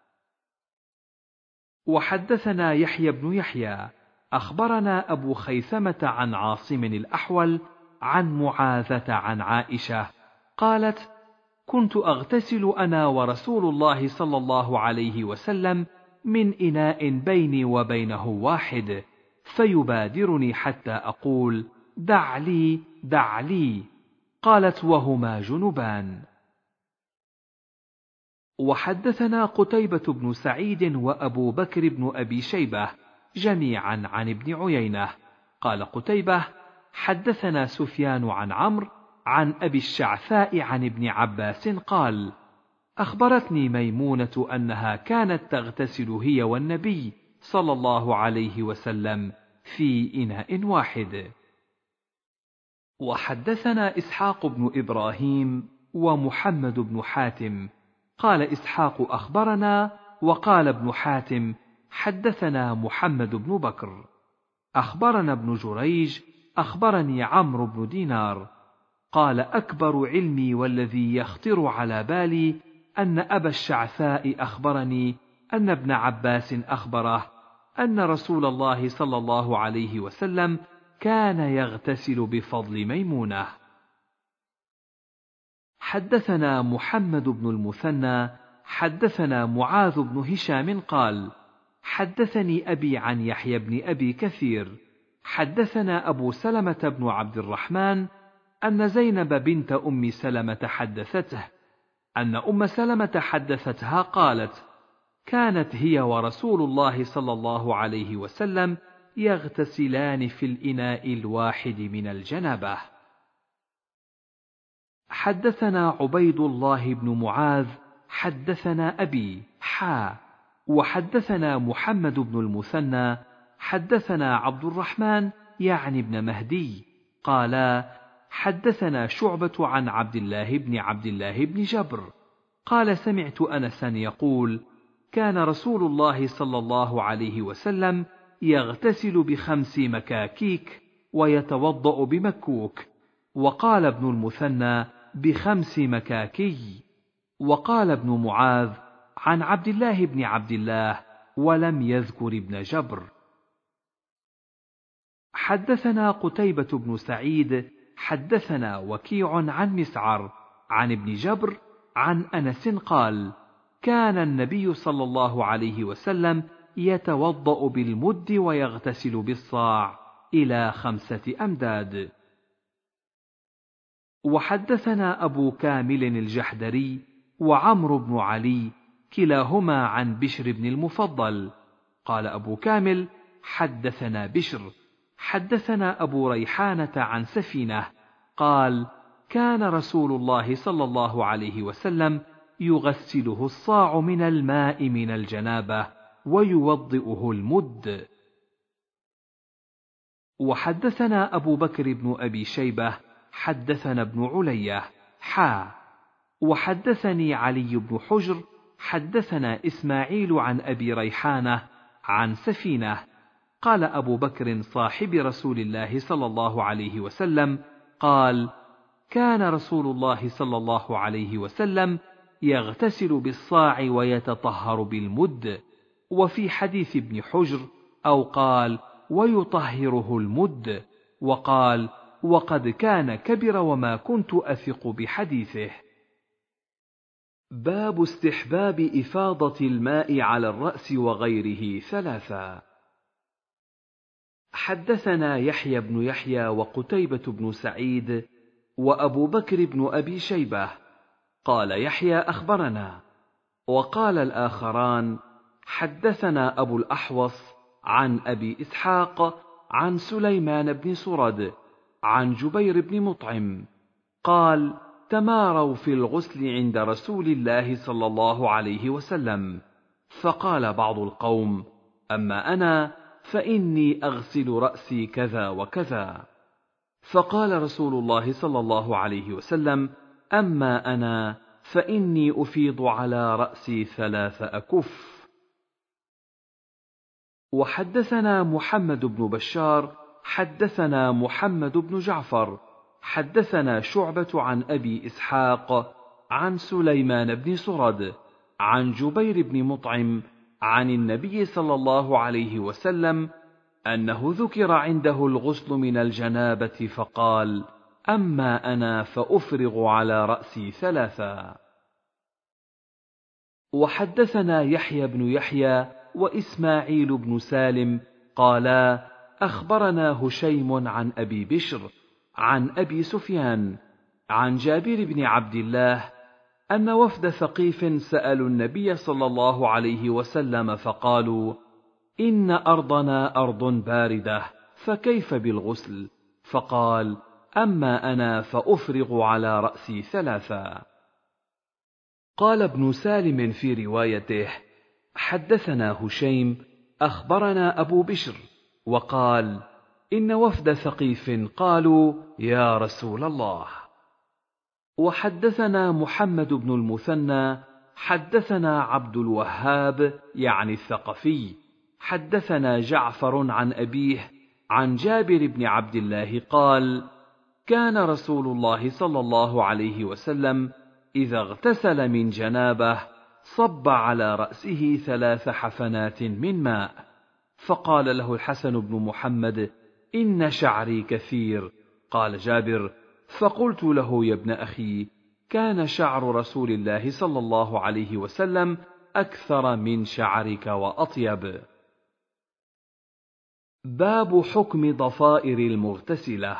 وحدثنا يحيى بن يحيى أخبرنا أبو خيثمة عن عاصم الأحول عن معاذة عن عائشة قالت: كنت أغتسل أنا ورسول الله صلى الله عليه وسلم من إناء بيني وبينه واحد، فيبادرني حتى أقول: دع لي دع لي. قالت: وهما جنبان. وحدثنا قتيبة بن سعيد وأبو بكر بن أبي شيبة جميعا عن ابن عيينة. قال قتيبة: حدثنا سفيان عن عمرو عن أبي الشعثاء عن ابن عباس قال: أخبرتني ميمونة أنها كانت تغتسل هي والنبي صلى الله عليه وسلم في إناء واحد. وحدثنا إسحاق بن إبراهيم ومحمد بن حاتم قال إسحاق أخبرنا، وقال ابن حاتم حدثنا محمد بن بكر أخبرنا ابن جريج أخبرني عمرو بن دينار قال أكبر علمي والذي يخطر على بالي أن أبا الشعثاء أخبرني أن ابن عباس أخبره أن رسول الله صلى الله عليه وسلم كان يغتسل بفضل ميمونة. حدثنا محمد بن المثنى حدثنا معاذ بن هشام قال حدثني أبي عن يحيى بن أبي كثير حدثنا أبو سلمة بن عبد الرحمن أن زينب بنت أم سلمة حدثته أن أم سلمة حدثتها قالت كانت هي ورسول الله صلى الله عليه وسلم يغتسلان في الإناء الواحد من الجنابة. حدثنا عبيد الله بن معاذ حدثنا أبي وحدثنا محمد بن المثنى حدثنا عبد الرحمن يعني ابن مهدي قالا حدثنا شعبة عن عبد الله بن جبر قال سمعت أنسا يقول كان رسول الله صلى الله عليه وسلم يغتسل ب5 مكاكيك ويتوضأ بمكوك، وقال ابن المثنى ب5 مكاكي، وقال ابن معاذ عن عبد الله ولم يذكر ابن جبر. حدثنا قتيبة بن سعيد حدثنا وكيع عن مسعر عن ابن جبر عن أنس قال كان النبي صلى الله عليه وسلم يتوضأ بالمد ويغتسل بالصاع إلى 5 أمداد. وحدثنا أبو كامل الجحدري وعمرو بن علي كلاهما عن بشر بن المفضل قال أبو كامل حدثنا بشر حدثنا أبو ريحانة عن سفينة قال كان رسول الله صلى الله عليه وسلم يغسله الصاع من الماء من الجنابة ويوضئه المد. وحدثنا أبو بكر بن أبي شيبة حدثنا ابن علية وحدثني علي بن حجر حدثنا إسماعيل عن أبي ريحانة عن سفينة قال أبو بكر صاحب رسول الله صلى الله عليه وسلم قال كان رسول الله صلى الله عليه وسلم يغتسل بالصاع ويتطهر بالمد، وفي حديث ابن حجر أو قال ويطهره المد، وقال وقد كان كبر وما كنت أثق بحديثه. باب استحباب إفاضة الماء على الرأس وغيره 3. حدثنا يحيى بن يحيى وقتيبة بن سعيد وأبو بكر بن أبي شيبة قال يحيى أخبرنا، وقال الآخران حدثنا أبو الأحوص عن أبي إسحاق عن سليمان بن سرد عن جبير بن مطعم قال تماروا في الغسل عند رسول الله صلى الله عليه وسلم، فقال بعض القوم أما أنا فإني أغسل رأسي كذا وكذا، فقال رسول الله صلى الله عليه وسلم أما أنا فإني أفيض على رأسي 3 أكف. وحدثنا محمد بن بشار حدثنا محمد بن جعفر حدثنا شعبة عن أبي إسحاق عن سليمان بن سرد عن جبير بن مطعم عن النبي صلى الله عليه وسلم أنه ذكر عنده الغسل من الجنابة فقال أما أنا فأفرغ على رأسي 3. وحدثنا يحيى بن يحيى وإسماعيل بن سالم قالا أخبرنا هشيم عن أبي بشر عن أبي سفيان عن جابر بن عبد الله أن وفد ثقيف سألوا النبي صلى الله عليه وسلم فقالوا إن أرضنا أرض باردة فكيف بالغسل؟ فقال أما أنا فأفرغ على رأسي 3. قال ابن سالم في روايته حدثنا هشيم أخبرنا أبو بشر وقال إن وفد ثقيف قالوا يا رسول الله. وحدثنا محمد بن المثنى حدثنا عبد الوهاب يعني الثقفي حدثنا جعفر عن أبيه عن جابر بن عبد الله قال: كان رسول الله صلى الله عليه وسلم إذا اغتسل من جنابه صب على رأسه 3 حفنات من ماء، فقال له الحسن بن محمد: إن شعري كثير. قال جابر: فقلت له: يا ابن أخي، كان شعر رسول الله صلى الله عليه وسلم أكثر من شعرك وأطيب. باب حكم ضفائر المغتسلة.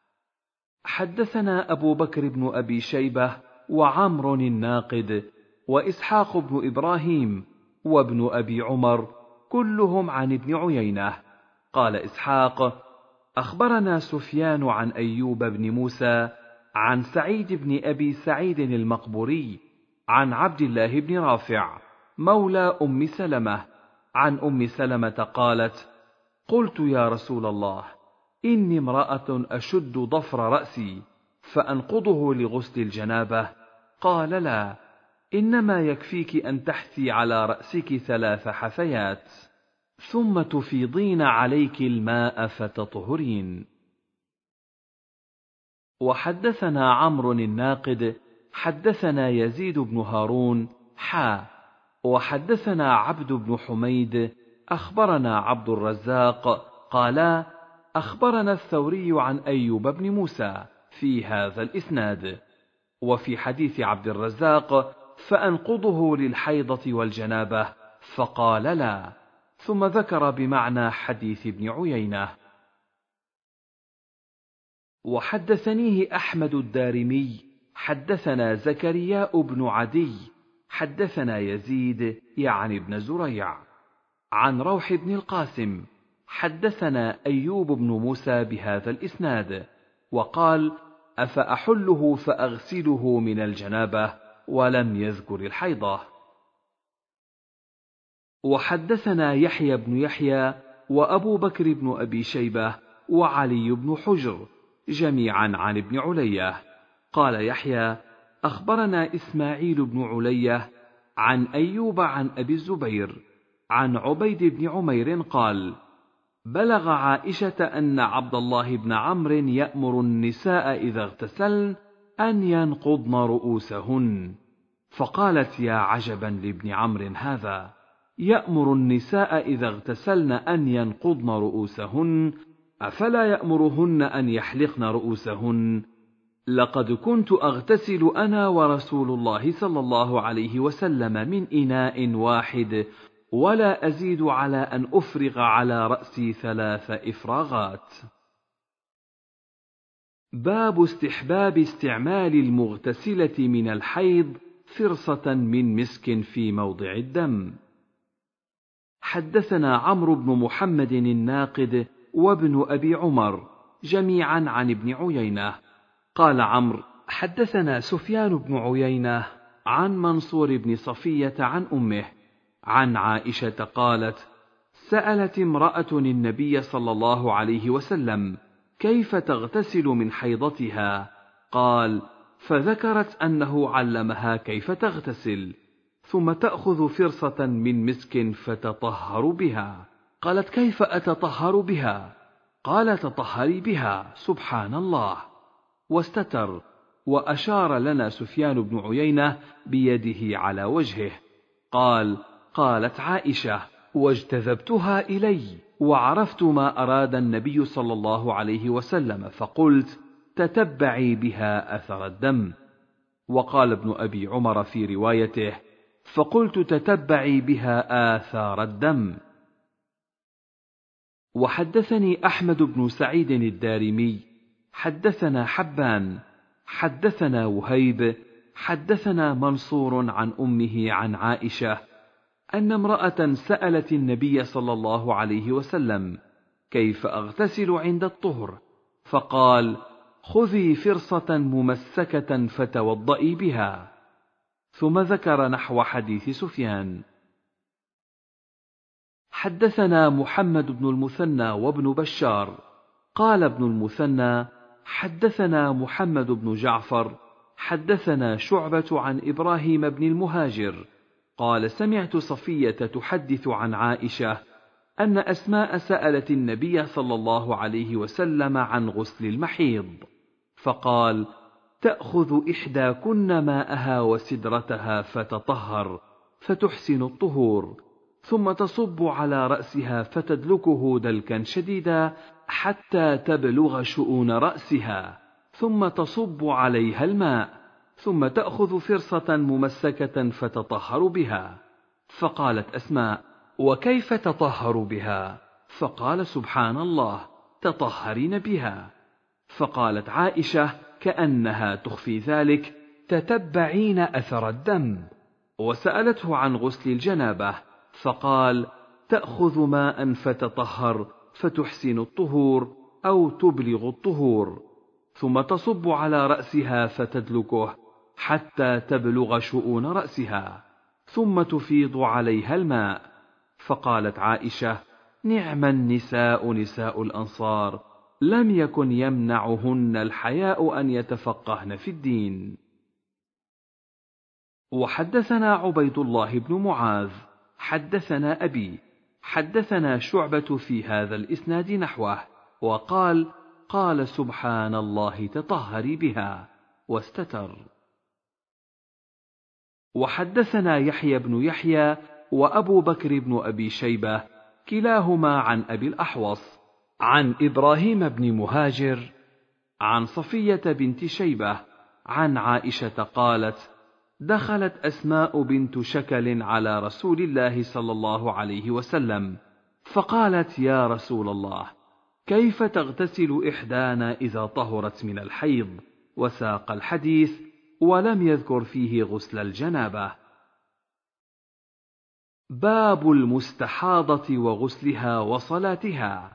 حدثنا أبو بكر بن أبي شيبة وعمر الناقد وإسحاق بن إبراهيم وابن أبي عمر كلهم عن ابن عيينة. قال إسحاق: أخبرنا سفيان عن أيوب بن موسى عن سعيد بن أبي سعيد المقبوري عن عبد الله بن رافع مولى أم سلمة عن أم سلمة قالت: قلت يا رسول الله، إني امرأة أشد ضفر رأسي فأنقضه لغسل الجنابة. قال: لا، إنما يكفيك أن تحثي على رأسك 3 حثيات ثم تفيضين عليك الماء فتطهرين. وحدثنا عمرو الناقد حدثنا يزيد بن هارون وحدثنا عبد بن حميد أخبرنا عبد الرزاق قالا: أخبرنا الثوري عن أيوب بن موسى في هذا الإسناد. وفي حديث عبد الرزاق: فأنقضه للحيضة والجنابة، فقال: لا، ثم ذكر بمعنى حديث ابن عيينة. وحدثنيه أحمد الدارمي حدثنا زكرياء بن عدي حدثنا يزيد يعني بن زريع عن روح بن القاسم حدثنا أيوب بن موسى بهذا الإسناد، وقال: أفأحله فأغسله من الجنابة، ولم يذكر الحيضة. وحدثنا يحيى بن يحيى وأبو بكر بن أبي شيبة وعلي بن حجر جميعا عن ابن علية. قال يحيى: أخبرنا إسماعيل بن علية عن أيوب عن أبي الزبير عن عبيد بن عمير قال: بلغ عائشة أن عبد الله بن عمرو يأمر النساء إذا اغتسلن أن ينقضن رؤوسهن، فقالت: يا عجبا لابن عمرو هذا، يأمر النساء إذا اغتسلن أن ينقضن رؤوسهن، أفلا يأمرهن أن يحلقن رؤوسهن؟ لقد كنت أغتسل أنا ورسول الله صلى الله عليه وسلم من إناء واحد، ولا أزيد على أن أفرغ على رأسي 3 إفراغات. باب استحباب استعمال المغتسلة من الحيض فرصة من مسك في موضع الدم. حدثنا عمرو بن محمد الناقد وابن أبي عمر جميعا عن ابن عيينة. قال عمرو: حدثنا سفيان بن عيينة عن منصور بن صفية عن أمه عن عائشة قالت: سألت امرأة النبي صلى الله عليه وسلم: كيف تغتسل من حيضتها؟ قال: فذكرت أنه علمها كيف تغتسل، ثم تأخذ فرصة من مسك فتطهر بها. قالت: كيف أتطهر بها؟ قال: تطهري بها. سبحان الله. واستتر، وأشار لنا سفيان بن عيينة بيده على وجهه. قالت عائشة: واجتذبتها إلي وعرفت ما أراد النبي صلى الله عليه وسلم، فقلت: تتبعي بها أثر الدم. وقال ابن أبي عمر في روايته: فقلت: تتبعي بها آثار الدم. وحدثني أحمد بن سعيد الدارمي حدثنا حبان حدثنا وهيب حدثنا منصور عن أمه عن عائشة أن امرأة سألت النبي صلى الله عليه وسلم: كيف أغتسل عند الطهر؟ فقال: خذي فرصة ممسكة فتوضئي بها. ثم ذكر نحو حديث سفيان. حدثنا محمد بن المثنى وابن بشار قال ابن المثنى: حدثنا محمد بن جعفر حدثنا شعبة عن إبراهيم بن المهاجر قال سمعت صفية تحدث عن عائشة أن أسماء سألت النبي صلى الله عليه وسلم عن غسل المحيض، فقال: تأخذ إحداكن ماءها وسدرتها فتطهر فتحسن الطهور، ثم تصب على رأسها فتدلكه دلكا شديدا حتى تبلغ شؤون رأسها، ثم تصب عليها الماء، ثم تأخذ فرصة ممسكة فتطهر بها. فقالت أسماء: وكيف تطهر بها؟ فقال: سبحان الله، تطهرين بها. فقالت عائشة كأنها تخفي ذلك: تتبعين أثر الدم. وسألته عن غسل الجنابة، فقال: تأخذ ماء فتطهر فتحسن الطهور أو تبلغ الطهور، ثم تصب على رأسها فتدلكه حتى تبلغ شؤون رأسها، ثم تفيض عليها الماء. فقالت عائشة: نعم النساء نساء الأنصار، لم يكن يمنعهن الحياء أن يتفقهن في الدين. وحدثنا عبيد الله بن معاذ حدثنا أبي حدثنا شعبة في هذا الإسناد نحوه، وقال: قال سبحان الله تطهري بها، واستتر. وحدثنا يحيى بن يحيى وأبو بكر بن أبي شيبة كلاهما عن أبي الأحوص عن إبراهيم بن مهاجر عن صفية بنت شيبة عن عائشة قالت: دخلت أسماء بنت شكل على رسول الله صلى الله عليه وسلم، فقالت: يا رسول الله، كيف تغتسل إحدانا إذا طهرت من الحيض؟ وساق الحديث ولم يذكر فيه غسل الجنابة. باب المستحاضة وغسلها وصلاتها.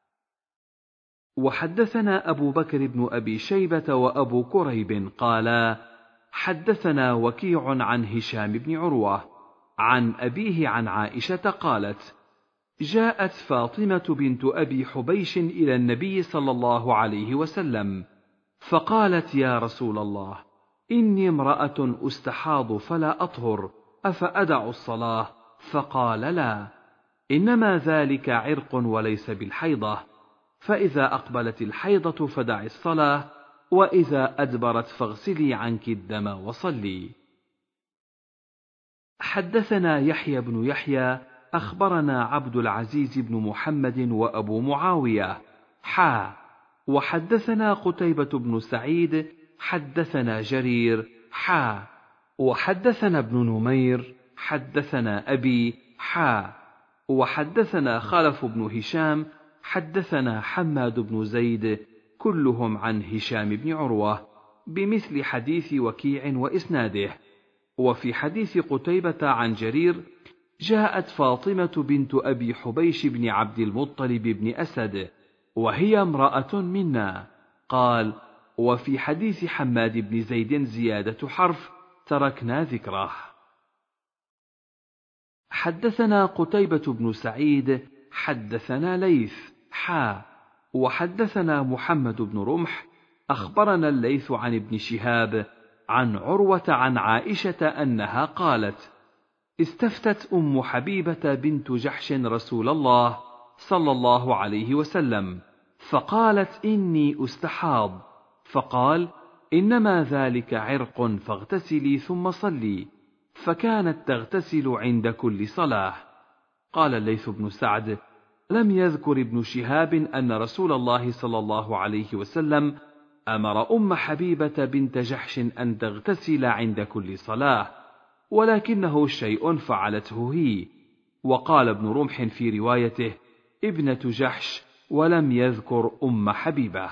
وحدثنا أبو بكر بن أبي شيبة وأبو كريب قالا: حدثنا وكيع عن هشام بن عروة عن أبيه عن عائشة قالت: جاءت فاطمة بنت أبي حبيش إلى النبي صلى الله عليه وسلم، فقالت: يا رسول الله، إني امرأة أستحاض فلا أطهر، أفأدع الصلاة؟ فقال: لا، إنما ذلك عرق وليس بالحيضة، فإذا أقبلت الحيضة فدعي الصلاة، وإذا أدبرت فاغسلي عنك الدم وصلي. حدثنا يحيى بن يحيى أخبرنا عبد العزيز بن محمد وأبو معاوية وحدثنا قتيبة بن سعيد حدثنا جرير وحدثنا ابن نمير حدثنا أبي وحدثنا خلف بن هشام حدثنا حماد بن زيد كلهم عن هشام بن عروة بمثل حديث وكيع وإسناده. وفي حديث قتيبة عن جرير: جاءت فاطمة بنت أبي حبيش بن عبد المطلب بن أسد وهي امرأة منا. قال: وفي حديث حماد بن زيد زيادة حرف تركنا ذكره. حدثنا قتيبة بن سعيد حدثنا ليث وحدثنا محمد بن رمح أخبرنا الليث عن ابن شهاب عن عروة عن عائشة أنها قالت: استفتت أم حبيبة بنت جحش رسول الله صلى الله عليه وسلم، فقالت: إني أستحاض، فقال: إنما ذلك عرق، فاغتسلي ثم صلي، فكانت تغتسل عند كل صلاة. قال الليث بن سعد: لم يذكر ابن شهاب أن رسول الله صلى الله عليه وسلم أمر أم حبيبة بنت جحش أن تغتسل عند كل صلاة، ولكنه شيء فعلته هي. وقال ابن رمح في روايته: ابنة جحش، ولم يذكر أم حبيبة.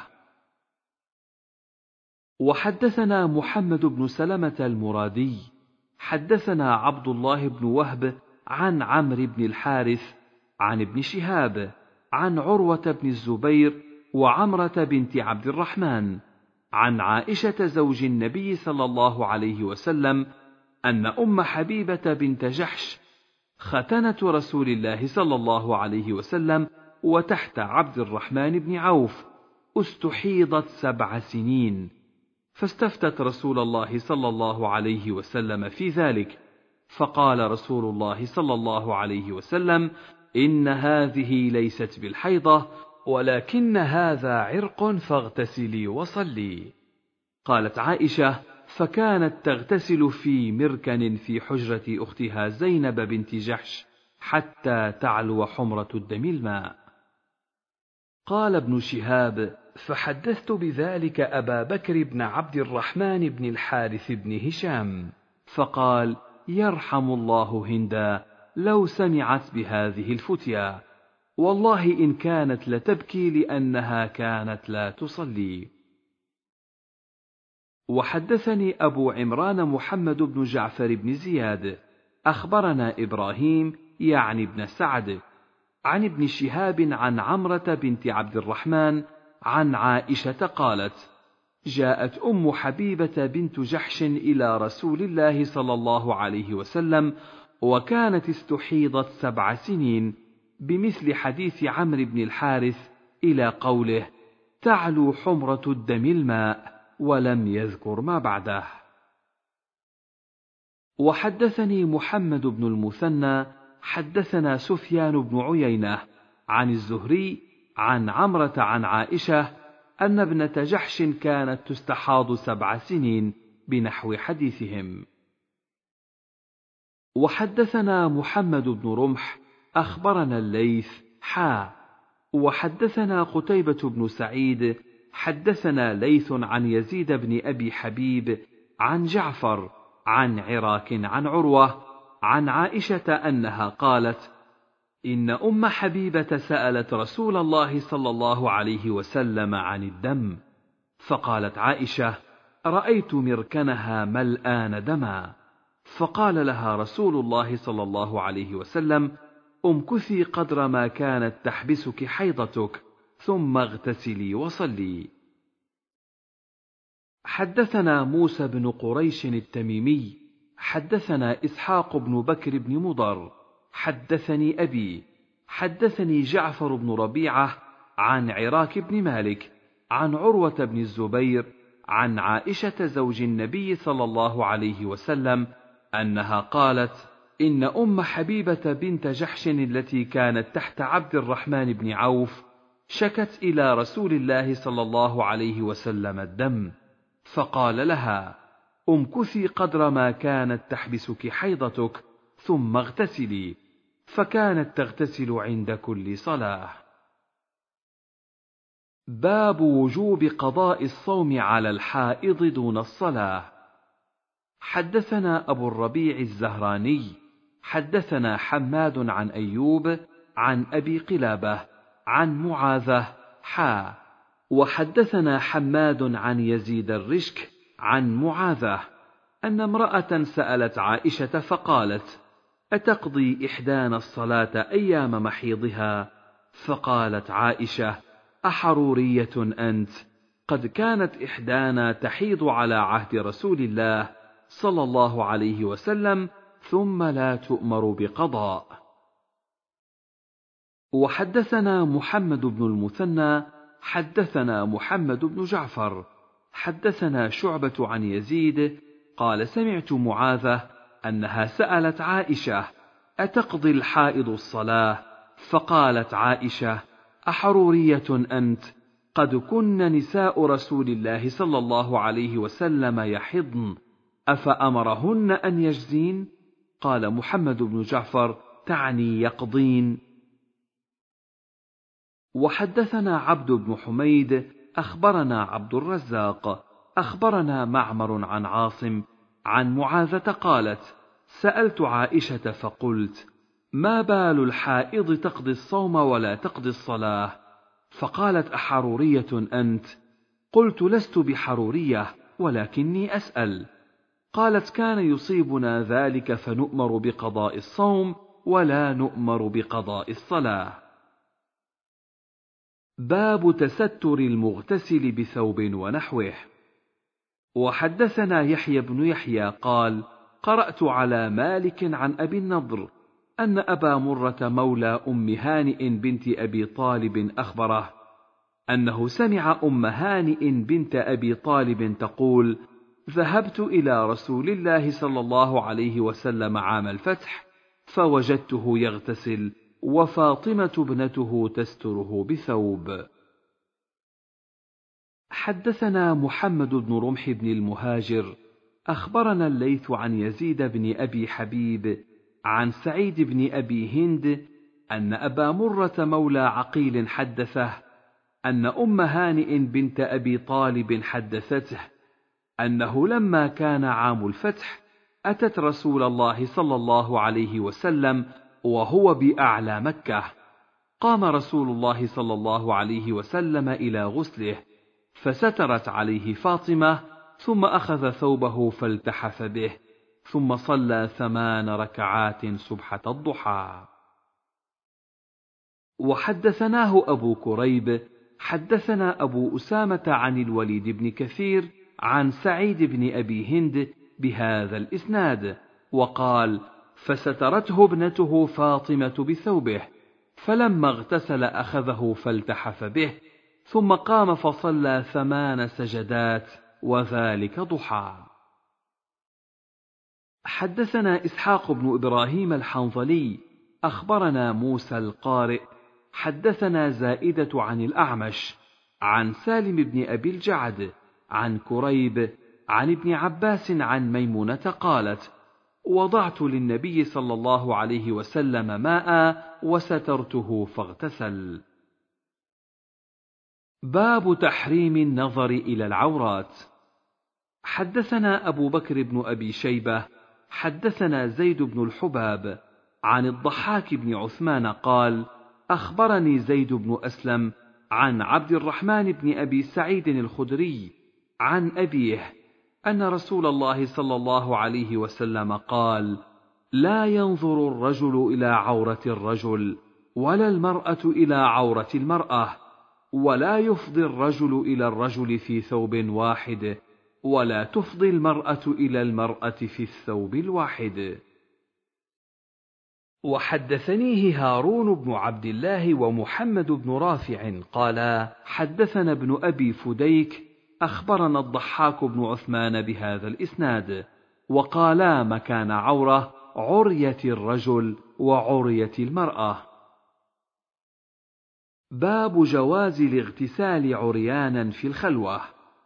وحدثنا محمد بن سلمة المرادي حدثنا عبد الله بن وهب عن عمرو بن الحارث عن ابن شهاب عن عروة بن الزبير وعمرة بنت عبد الرحمن عن عائشة زوج النبي صلى الله عليه وسلم أن أم حبيبة بنت جحش ختنة رسول الله صلى الله عليه وسلم وتحت عبد الرحمن بن عوف استحيضت 7 سنين، فاستفتت رسول الله صلى الله عليه وسلم في ذلك، فقال رسول الله صلى الله عليه وسلم: إن هذه ليست بالحيضة، ولكن هذا عرق، فاغتسلي وصلي. قالت عائشة: فكانت تغتسل في مركن في حجرة أختها زينب بنت جحش حتى تعلو حمرة الدم الماء. قال ابن شهاب: فحدثت بذلك أبا بكر بن عبد الرحمن بن الحارث بن هشام، فقال: يرحم الله هندا لو سمعت بهذه الفتيا، والله إن كانت لتبكي لأنها كانت لا تصلي. وحدثني أبو عمران محمد بن جعفر بن زياد أخبرنا إبراهيم يعني بن سعد عن ابن شهاب عن عمرة بنت عبد الرحمن عن عائشة قالت: جاءت أم حبيبة بنت جحش إلى رسول الله صلى الله عليه وسلم وكانت استحيضت 7 سنين، بمثل حديث عمرو بن الحارث إلى قوله: تعلو حمرة الدم الماء، ولم يذكر ما بعده. وحدثني محمد بن المثنى حدثنا سفيان بن عيينة عن الزهري عن عمرة عن عائشة أن ابنة جحش كانت تستحاض 7 سنين بنحو حديثهم. وحدثنا محمد بن رمح أخبرنا الليث وحدثنا قتيبة بن سعيد حدثنا ليث عن يزيد بن أبي حبيب عن جعفر عن عراك عن عروة عن عائشة أنها قالت: إن أم حبيبة سألت رسول الله صلى الله عليه وسلم عن الدم، فقالت عائشة: رأيت مركنها ملآن دما، فقال لها رسول الله صلى الله عليه وسلم: امكثي قدر ما كانت تحبسك حيضتك، ثم اغتسلي وصلي. حدثنا موسى بن قريش التميمي حدثنا إسحاق بن بكر بن مضر حدثني أبي حدثني جعفر بن ربيعة عن عراك بن مالك عن عروة بن الزبير عن عائشة زوج النبي صلى الله عليه وسلم أنها قالت: إن أم حبيبة بنت جحش التي كانت تحت عبد الرحمن بن عوف شكت إلى رسول الله صلى الله عليه وسلم الدم، فقال لها: امكثي قدر ما كانت تحبسك حيضتك، ثم اغتسلي، فكانت تغتسل عند كل صلاة. باب وجوب قضاء الصوم على الحائض دون الصلاة. حدثنا أبو الربيع الزهراني حدثنا حماد عن أيوب عن أبي قلابة عن معاذة وحدثنا حماد عن يزيد الرشك عن معاذة أن امرأة سألت عائشة فقالت: أتقضي إحدانا الصلاة أيام محيضها؟ فقالت عائشة: أحرورية أنت؟ قد كانت إحدانا تحيض على عهد رسول الله صلى الله عليه وسلم، ثم لا تؤمر بقضاء. وحدثنا محمد بن المثنى حدثنا محمد بن جعفر حدثنا شعبة عن يزيد قال: سمعت معاذة أنها سألت عائشة: أتقضي الحائض الصلاة؟ فقالت عائشة: أحرورية أنت؟ قد كن نساء رسول الله صلى الله عليه وسلم يحضن، أفأمرهن أن يجزين؟ قال محمد بن جعفر: تعني يقضين. وحدثنا عبد بن حميد أخبرنا عبد الرزاق أخبرنا معمر عن عاصم عن معاذة قالت: سألت عائشة فقلت: ما بال الحائض تقضي الصوم ولا تقضي الصلاة؟ فقالت: أحرورية أنت؟ قلت: لست بحرورية، ولكني أسأل. قالت: كان يصيبنا ذلك فنؤمر بقضاء الصوم ولا نؤمر بقضاء الصلاة. باب تستر المغتسل بثوب ونحوه. وحدثنا يحيى بن يحيى قال: قرأت على مالك عن أبي النضر أن أبا مرة مولى أم هانئ بنت أبي طالب أخبره أنه سمع أم هانئ بنت أبي طالب تقول: ذهبت إلى رسول الله صلى الله عليه وسلم عام الفتح، فوجدته يغتسل وفاطمة ابنته تستره بثوب. حدثنا محمد بن رمح بن المهاجر أخبرنا الليث عن يزيد بن أبي حبيب عن سعيد بن أبي هند أن أبا مرة مولى عقيل حدثه أن أم هانئ بنت أبي طالب حدثته أنه لما كان عام الفتح أتت رسول الله صلى الله عليه وسلم وهو بأعلى مكة، قام رسول الله صلى الله عليه وسلم إلى غسله، فسترت عليه فاطمة، ثم أخذ ثوبه فالتحف به، ثم صلى 8 ركعات سبحة الضحى. وحدثناه أبو كريب حدثنا أبو أسامة عن الوليد بن كثير عن سعيد بن أبي هند بهذا الإسناد، وقال: فسترته ابنته فاطمة بثوبه، فلما اغتسل أخذه فالتحف به، ثم قام فصلى 8 سجدات، وذلك ضحى. حدثنا إسحاق بن إبراهيم الحنظلي أخبرنا موسى القارئ حدثنا زائدة عن الأعمش عن سالم بن أبي الجعد عن كريب عن ابن عباس عن ميمونة قالت: وضعت للنبي صلى الله عليه وسلم ماء وسترته فاغتسل. باب تحريم النظر إلى العورات. حدثنا أبو بكر بن أبي شيبة حدثنا زيد بن الحباب عن الضحاك بن عثمان قال: أخبرني زيد بن أسلم عن عبد الرحمن بن أبي سعيد الخدري عن أبيه أن رسول الله صلى الله عليه وسلم قال: لا ينظر الرجل إلى عورة الرجل، ولا المرأة إلى عورة المرأة، ولا يفضي الرجل إلى الرجل في ثوب واحد، ولا تفضي المرأة إلى المرأة في الثوب الواحد. وحدثنيه هارون بن عبد الله ومحمد بن رافع قالا: حدثنا ابن أبي فديك أخبرنا الضحاك بن عثمان بهذا الإسناد، وقالا: مكان عورة عرية الرجل وعرية المرأة. باب جواز الاغتسال عريانا في الخلوة.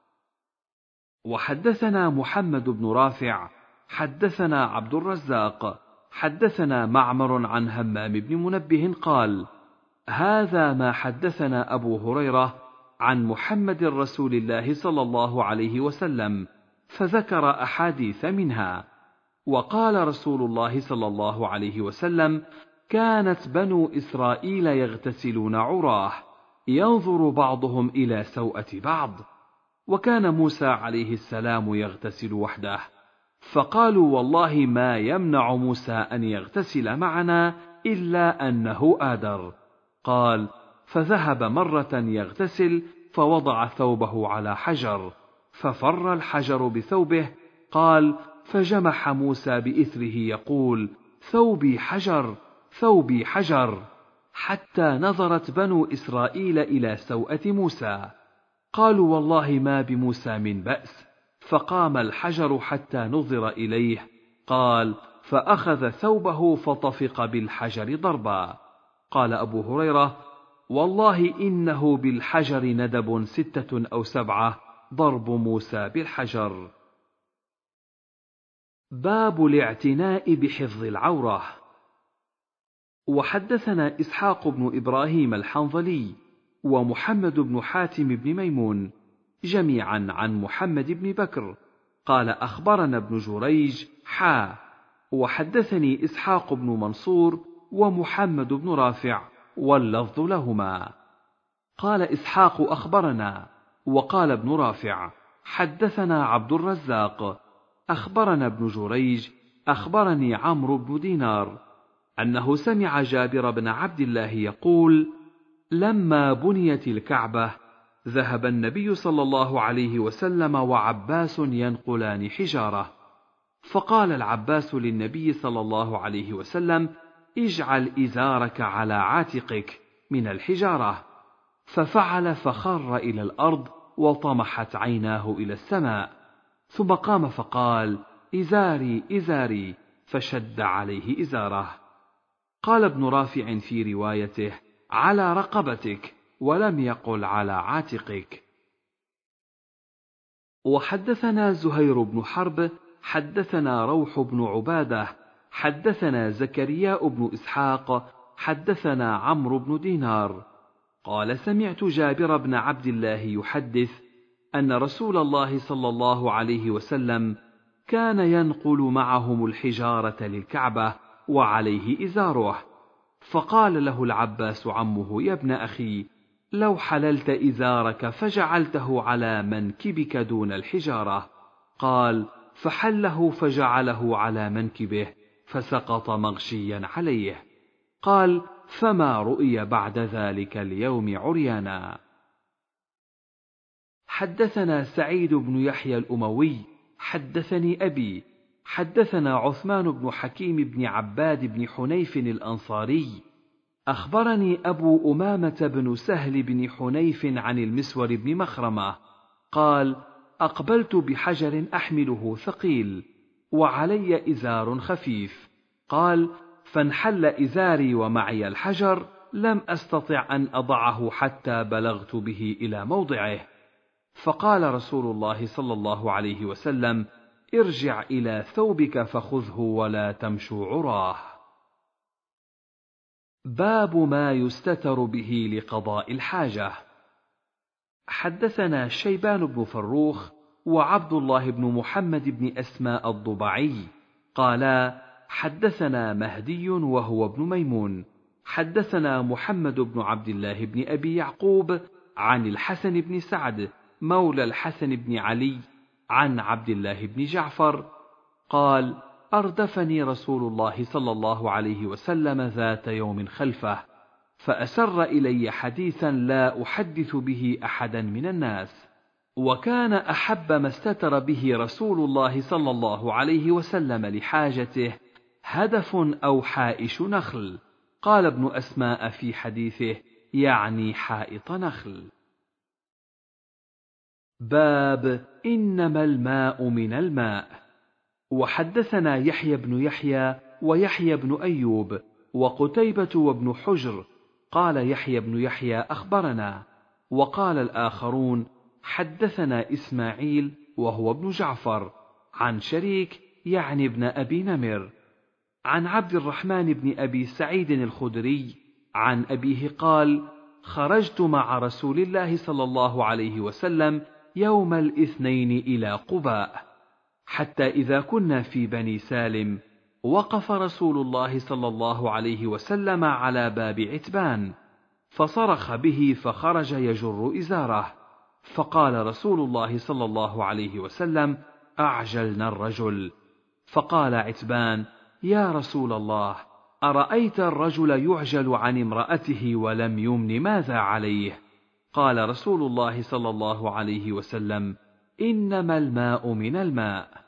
وحدثنا محمد بن رافع حدثنا عبد الرزاق حدثنا معمر عن همام بن منبه قال: هذا ما حدثنا أبو هريرة عن محمد رسول الله صلى الله عليه وسلم، فذكر أحاديث منها. وقال رسول الله صلى الله عليه وسلم: كانت بنو إسرائيل يغتسلون عراه، ينظر بعضهم إلى سوءة بعض. وكان موسى عليه السلام يغتسل وحده، فقالوا: والله ما يمنع موسى أن يغتسل معنا إلا أنه آدر. قال: فذهب مرة يغتسل، فوضع ثوبه على حجر، ففر الحجر بثوبه. قال: فجمح موسى بإثره يقول: ثوبي حجر، ثوبي حجر، حتى نظرت بنو إسرائيل إلى سوءة موسى. قالوا: والله ما بموسى من بأس. فقام الحجر حتى نظر إليه. قال: فأخذ ثوبه فطفق بالحجر ضربا. قال أبو هريرة: والله إنه بالحجر ندب 6 أو 7 ضرب موسى بالحجر. باب الاعتناء بحفظ العورة. وحدثنا إسحاق بن إبراهيم الحنظلي ومحمد بن حاتم بن ميمون جميعا عن محمد بن بكر قال: أخبرنا ابن جريج وحدثني إسحاق بن منصور ومحمد بن رافع واللفظ لهما. قال إسحاق: أخبرنا. وقال ابن رافع: حدثنا عبد الرزاق أخبرنا ابن جريج أخبرني عمرو بن دينار أنه سمع جابر بن عبد الله يقول: لما بنيت الكعبة ذهب النبي صلى الله عليه وسلم وعباس ينقلان حجارة، فقال العباس للنبي صلى الله عليه وسلم: اجعل إزارك على عاتقك من الحجارة. ففعل فخر إلى الأرض وطمحت عيناه إلى السماء، ثم قام فقال: إزاري إزاري، فشد عليه إزاره. قال ابن رافع في روايته: على رقبتك، ولم يقل على عاتقك. وحدثنا زهير بن حرب حدثنا روح بن عبادة حدثنا زكريا بن إسحاق حدثنا عمرو بن دينار قال: سمعت جابر بن عبد الله يحدث أن رسول الله صلى الله عليه وسلم كان ينقل معهم الحجارة للكعبة وعليه إزاره، فقال له العباس عمه: يا ابن أخي، لو حللت إزارك فجعلته على منكبك دون الحجارة. قال: فحله فجعله على منكبه فسقط مغشيا عليه. قال: فما رؤي بعد ذلك اليوم عريانا. حدثنا سعيد بن يحيى الأموي حدثني أبي حدثنا عثمان بن حكيم بن عباد بن حنيف الأنصاري أخبرني أبو أمامة بن سهل بن حنيف عن المسور بن مخرمة قال: أقبلت بحجر أحمله ثقيل وعلي إزار خفيف. قال: فانحل إزاري ومعي الحجر، لم أستطع أن أضعه حتى بلغت به إلى موضعه. فقال رسول الله صلى الله عليه وسلم: ارجع إلى ثوبك فخذه ولا تمشوا عراه. باب ما يستتر به لقضاء الحاجة. حدثنا شيبان بن فروخ وعبد الله بن محمد بن أسماء الضبعي قالا: حدثنا مهدي وهو ابن ميمون حدثنا محمد بن عبد الله بن أبي يعقوب عن الحسن بن سعد مولى الحسن بن علي عن عبد الله بن جعفر قال: أردفني رسول الله صلى الله عليه وسلم ذات يوم خلفه، فأسر إلي حديثا لا أحدث به أحدا من الناس، وكان أحب ما استتر به رسول الله صلى الله عليه وسلم لحاجته هدف أو حائش نخل. قال ابن أسماء في حديثه: يعني حائط نخل. باب إنما الماء من الماء. وحدثنا يحيى بن يحيى ويحيى بن أيوب وقتيبة وابن حجر قال يحيى بن يحيى أخبرنا، وقال الآخرون حدثنا إسماعيل وهو ابن جعفر عن شريك يعني ابن أبي نمر عن عبد الرحمن بن أبي سعيد الخدري عن أبيه قال: خرجت مع رسول الله صلى الله عليه وسلم يوم الاثنين إلى قباء، حتى إذا كنا في بني سالم وقف رسول الله صلى الله عليه وسلم على باب عتبان، فصرخ به فخرج يجر إزاره، فقال رسول الله صلى الله عليه وسلم: أعجلنا الرجل. فقال عتبان: يا رسول الله، أرأيت الرجل يعجل عن امرأته ولم يمن ماذا عليه؟ قال رسول الله صلى الله عليه وسلم: إنما الماء من الماء.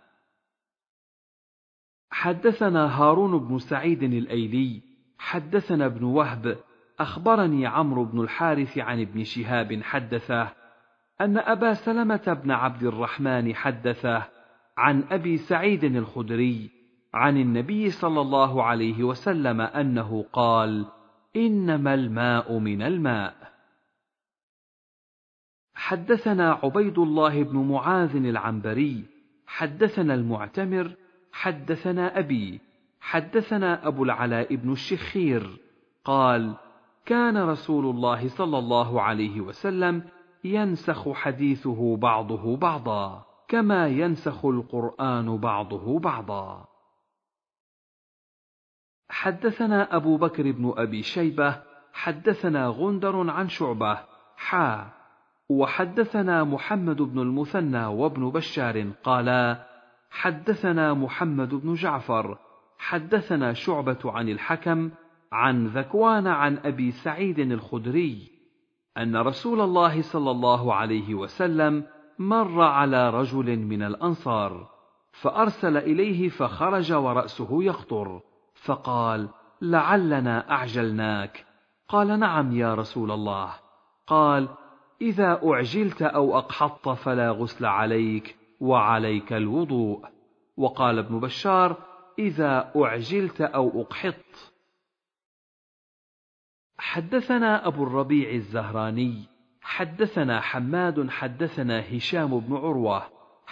حدثنا هارون بن سعيد الأيلي حدثنا ابن وهب أخبرني عمرو بن الحارث عن ابن شهاب حدثه أن أبا سلمة بن عبد الرحمن حدثه عن أبي سعيد الخدري عن النبي صلى الله عليه وسلم أنه قال: إنما الماء من الماء. حدثنا عبيد الله بن معاذ العنبري حدثنا المعتمر حدثنا أبي حدثنا أبو العلاء بن الشخير قال: كان رسول الله صلى الله عليه وسلم ينسخ حديثه بعضه بعضا كما ينسخ القرآن بعضه بعضا. حدثنا أبو بكر بن أبي شيبة حدثنا غندر عن شعبة وحدثنا محمد بن المثنى وابن بشار قالا: حدثنا محمد بن جعفر حدثنا شعبة عن الحكم عن ذكوان عن أبي سعيد الخدري أن رسول الله صلى الله عليه وسلم مر على رجل من الأنصار فأرسل إليه فخرج ورأسه يقطر، فقال: لعلنا أعجلناك. قال: نعم يا رسول الله. قال: إذا أعجلت أو أقحطت فلا غسل عليك وعليك الوضوء. وقال ابن بشار: إذا أعجلت أو أقحطت. حدثنا أبو الربيع الزهراني حدثنا حماد حدثنا هشام بن عروة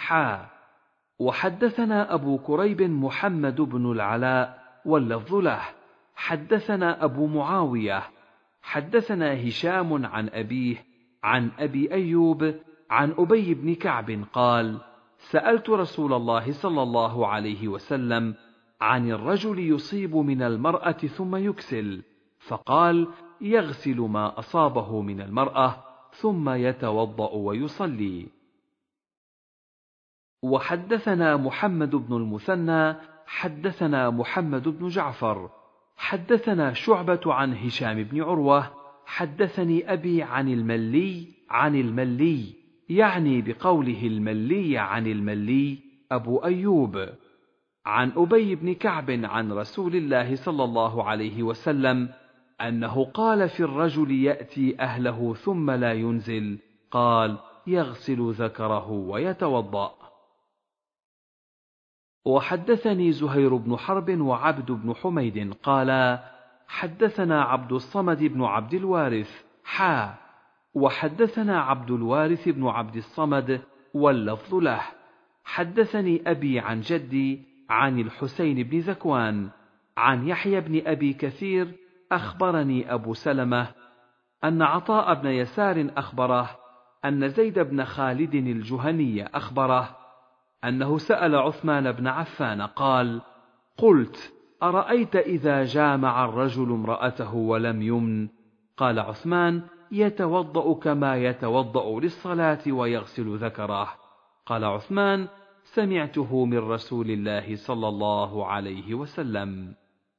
وحدثنا أبو كريب محمد بن العلاء واللفظ له حدثنا أبو معاوية حدثنا هشام عن أبيه عن أبي أيوب عن أبي بن كعب قال: سألت رسول الله صلى الله عليه وسلم عن الرجل يصيب من المرأة ثم يكسل، فقال: يغسل ما أصابه من المرأة ثم يتوضأ ويصلي. وحدثنا محمد بن المثنى حدثنا محمد بن جعفر حدثنا شعبة عن هشام بن عروة حدثني أبي عن الملي يعني بقوله الملي عن الملي أبو أيوب عن أبي بن كعب عن رسول الله صلى الله عليه وسلم أنه قال في الرجل يأتي أهله ثم لا ينزل، قال: يغسل ذكره ويتوضأ. وحدثني زهير بن حرب وعبد بن حميد قالا: حدثنا عبد الصمد بن عبد الوارث وحدثنا عبد الوارث بن عبد الصمد واللفظ له حدثني أبي عن جدي عن الحسين بن ذكوان عن يحيى بن أبي كثير أخبرني أبو سلمة أن عطاء بن يسار أخبره أن زيد بن خالد الجهني أخبره أنه سأل عثمان بن عفان قال: قلت: أرأيت إذا جامع الرجل امرأته ولم يمن؟ قال عثمان: يتوضأ كما يتوضأ للصلاة ويغسل ذكره. قال عثمان: سمعته من رسول الله صلى الله عليه وسلم.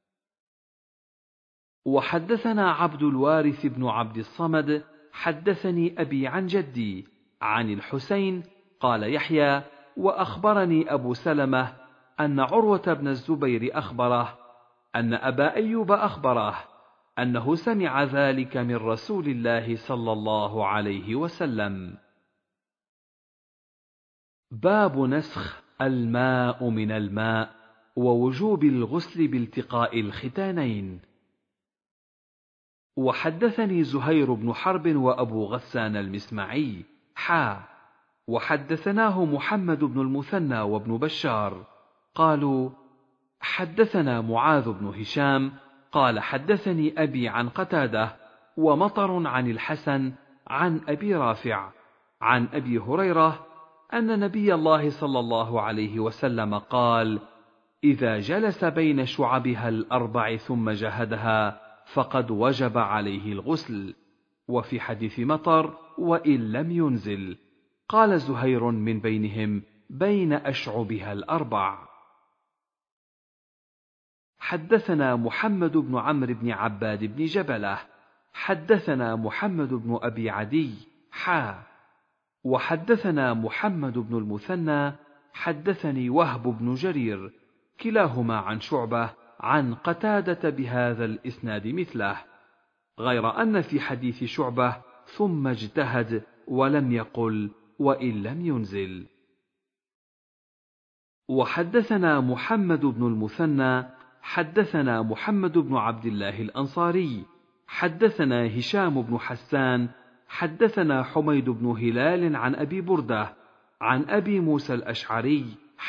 وحدثنا عبد الوارث بن عبد الصمد حدثني أبي عن جدي عن الحسين قال يحيى: وأخبرني أبو سلمة أن عروة بن الزبير أخبره أن أبا أيوب أخبره أنه سمع ذلك من رسول الله صلى الله عليه وسلم. باب نسخ الماء من الماء ووجوب الغسل بالتقاء الختانين. وحدثني زهير بن حرب وأبو غسان المسمعي وحدثناه محمد بن المثنى وابن بشار قالوا: حدثنا معاذ بن هشام قال: حدثني أبي عن قتادة ومطر عن الحسن عن أبي رافع عن أبي هريرة أن نبي الله صلى الله عليه وسلم قال: إذا جلس بين شعبها الأربع ثم جهدها فقد وجب عليه الغسل. وفي حديث مطر: وإن لم ينزل. قال زهير من بينهم: بين أشعبها الأربع. حدثنا محمد بن عمرو بن عباد بن جبلة حدثنا محمد بن أبي عدي وحدثنا محمد بن المثنى حدثني وهب بن جرير كلاهما عن شعبة عن قتادة بهذا الإسناد مثله، غير أن في حديث شعبة: ثم اجتهد، ولم يقل: وإن لم ينزل. وحدثنا محمد بن المثنى حدثنا محمد بن عبد الله الأنصاري حدثنا هشام بن حسان حدثنا حميد بن هلال عن أبي بردة عن أبي موسى الأشعري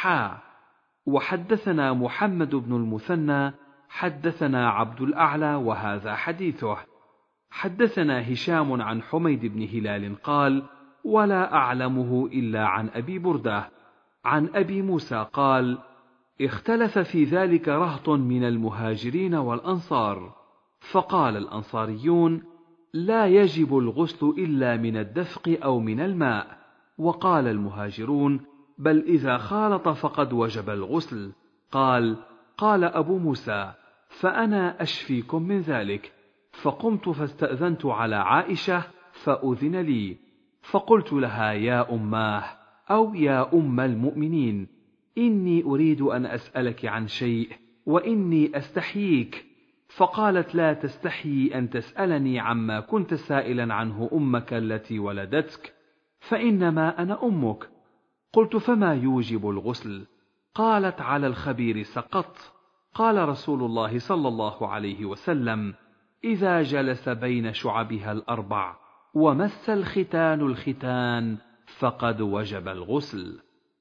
وحدثنا محمد بن المثنى حدثنا عبد الأعلى وهذا حديثه. حدثنا هشام عن حميد بن هلال قال: ولا أعلمه إلا عن أبي بردة عن أبي موسى قال: اختلف في ذلك رهط من المهاجرين والأنصار، فقال الأنصاريون: لا يجب الغسل إلا من الدفق أو من الماء، وقال المهاجرون: بل إذا خالط فقد وجب الغسل. قال أبو موسى: فأنا أشفيكم من ذلك. فقمت فاستأذنت على عائشة فأذن لي، فقلت لها: يا أماه، أو يا أم المؤمنين، إني أريد أن أسألك عن شيء وإني أستحييك. فقالت: لا تستحيي أن تسألني عما كنت سائلا عنه أمك التي ولدتك، فإنما أنا أمك. قلت: فما يوجب الغسل؟ قالت: على الخبير سقط. قال رسول الله صلى الله عليه وسلم: إذا جلس بين شعبها الأربع ومس الختان الختان فقد وجب الغسل.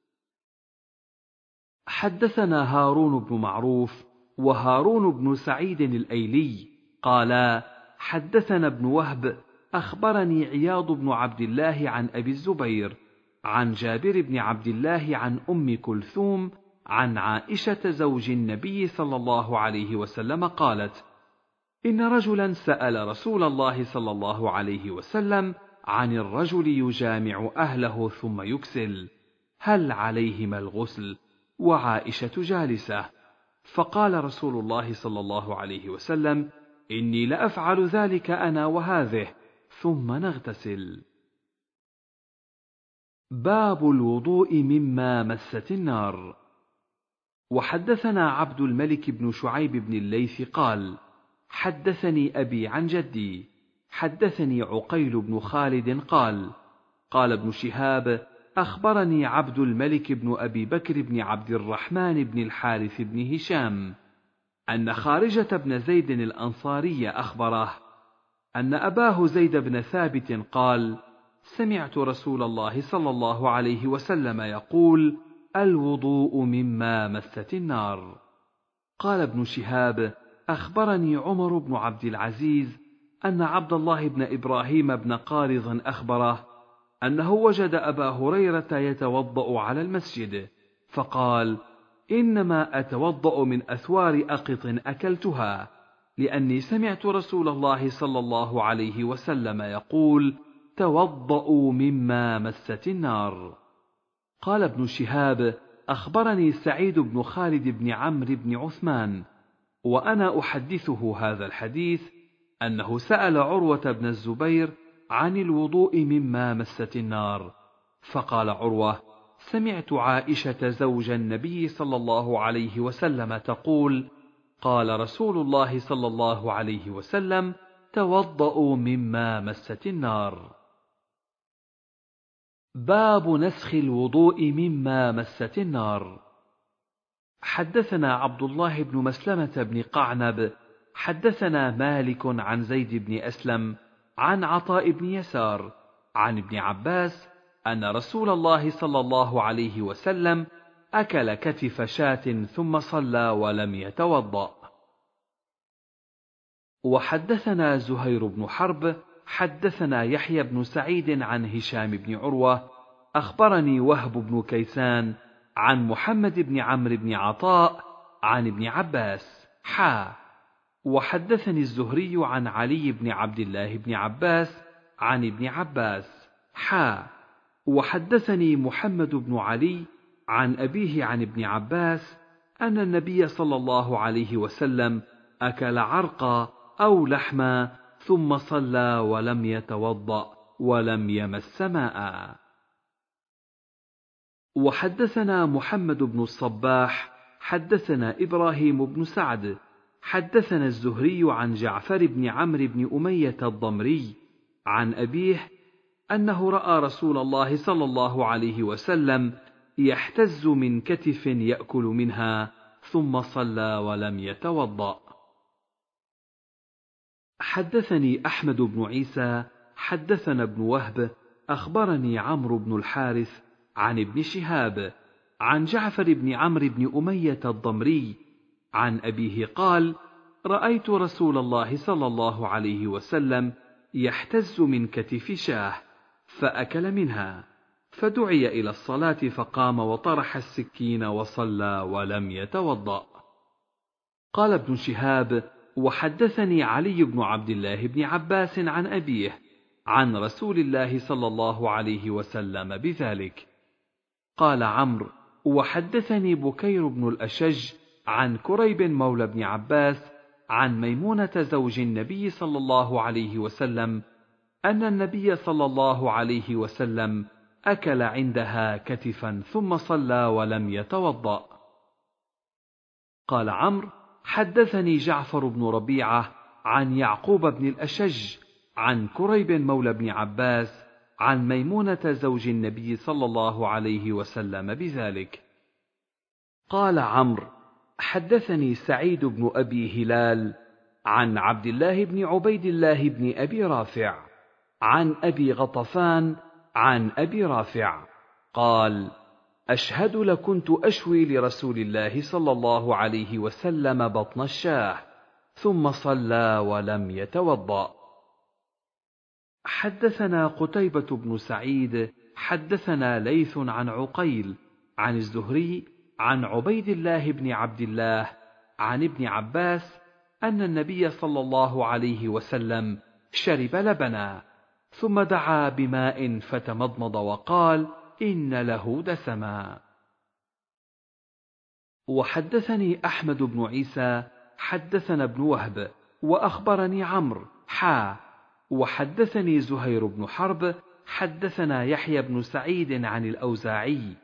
حدثنا هارون بن معروف وهارون بن سعيد الأيلي قالا: حدثنا ابن وهب أخبرني عياض بن عبد الله عن أبي الزبير عن جابر بن عبد الله عن أم كلثوم عن عائشة زوج النبي صلى الله عليه وسلم قالت: إن رجلا سأل رسول الله صلى الله عليه وسلم عن الرجل يجامع أهله ثم يكسل، هل عليهما الغسل؟ وعائشة جالسة. فقال رسول الله صلى الله عليه وسلم: إني لأفعل ذلك أنا وهذه، ثم نغتسل. باب الوضوء مما مست النار. وحدثنا عبد الملك بن شعيب بن الليث قال: حدثني أبي عن جدي، حدثني عقيل بن خالد قال: قال ابن شهاب: أخبرني عبد الملك بن أبي بكر بن عبد الرحمن بن الحارث بن هشام أن خارجة بن زيد الأنصاري أخبره أن أباه زيد بن ثابت قال: سمعت رسول الله صلى الله عليه وسلم يقول: الوضوء مما مست النار. قال ابن شهاب: أخبرني عمر بن عبد العزيز أن عبد الله بن إبراهيم بن قارض أخبره أنه وجد أبا هريرة يتوضأ على المسجد، فقال: إنما أتوضأ من أثوار أقط أكلتها، لأني سمعت رسول الله صلى الله عليه وسلم يقول: توضأوا مما مست النار. قال ابن شهاب: أخبرني سعيد بن خالد بن عمرو بن عثمان وأنا أحدثه هذا الحديث أنه سأل عروة بن الزبير عن الوضوء مما مست النار، فقال عروة: سمعت عائشة زوج النبي صلى الله عليه وسلم تقول: قال رسول الله صلى الله عليه وسلم: توضأوا مما مست النار. باب نسخ الوضوء مما مست النار. حدثنا عبد الله بن مسلمة بن قعنب حدثنا مالك عن زيد بن أسلم عن عطاء بن يسار عن ابن عباس أن رسول الله صلى الله عليه وسلم أكل كتف شاة ثم صلى ولم يتوضأ. وحدثنا زهير بن حرب حدثنا يحيى بن سعيد عن هشام بن عروة أخبرني وهب بن كيسان عن محمد بن عمرو بن عطاء عن ابن عباس وحدثني الزهري عن علي بن عبد الله بن عباس عن ابن عباس وحدثني محمد بن علي عن أبيه عن ابن عباس أن النبي صلى الله عليه وسلم أكل عرقا أو لحما ثم صلى ولم يتوضأ ولم يمس ماء. وحدثنا محمد بن الصباح حدثنا إبراهيم بن سعد حدثنا الزهري عن جعفر بن عمرو بن أمية الضمري عن أبيه أنه رأى رسول الله صلى الله عليه وسلم يحتز من كتف يأكل منها ثم صلى ولم يتوضأ. حدثني أحمد بن عيسى حدثنا ابن وهب أخبرني عمرو بن الحارث عن ابن شهاب عن جعفر بن عمرو بن أمية الضمري عن أبيه قال: رأيت رسول الله صلى الله عليه وسلم يحتز من كتف شاه فأكل منها، فدعي إلى الصلاة فقام وطرح السكين وصلى ولم يتوضأ. قال ابن شهاب: وحدثني علي بن عبد الله بن عباس عن أبيه عن رسول الله صلى الله عليه وسلم بذلك. قال عمرو: وحدثني بكير بن الأشج عن كريب مولى بن عباس عن ميمونة زوج النبي صلى الله عليه وسلم أن النبي صلى الله عليه وسلم أكل عندها كتفا ثم صلى ولم يتوضأ. قال عمرو: حدثني جعفر بن ربيعة عن يعقوب بن الأشج عن كريب مولى بن عباس عن ميمونة زوج النبي صلى الله عليه وسلم بذلك. قال عمرو: حدثني سعيد بن أبي هلال عن عبد الله بن عبيد الله بن أبي رافع عن أبي غطفان عن أبي رافع قال: أشهد لكنت أشوي لرسول الله صلى الله عليه وسلم بطن الشاه ثم صلى ولم يتوضأ. حدثنا قتيبة بن سعيد حدثنا ليث عن عقيل عن الزهري عن عبيد الله بن عبد الله عن ابن عباس أن النبي صلى الله عليه وسلم شرب لبنا ثم دعا بماء فتمضمض وقال: إن له دسما. وحدثني أحمد بن عيسى حدثنا ابن وهب وأخبرني عمرو وحدثني زهير بن حرب حدثنا يحيى بن سعيد عن الأوزاعي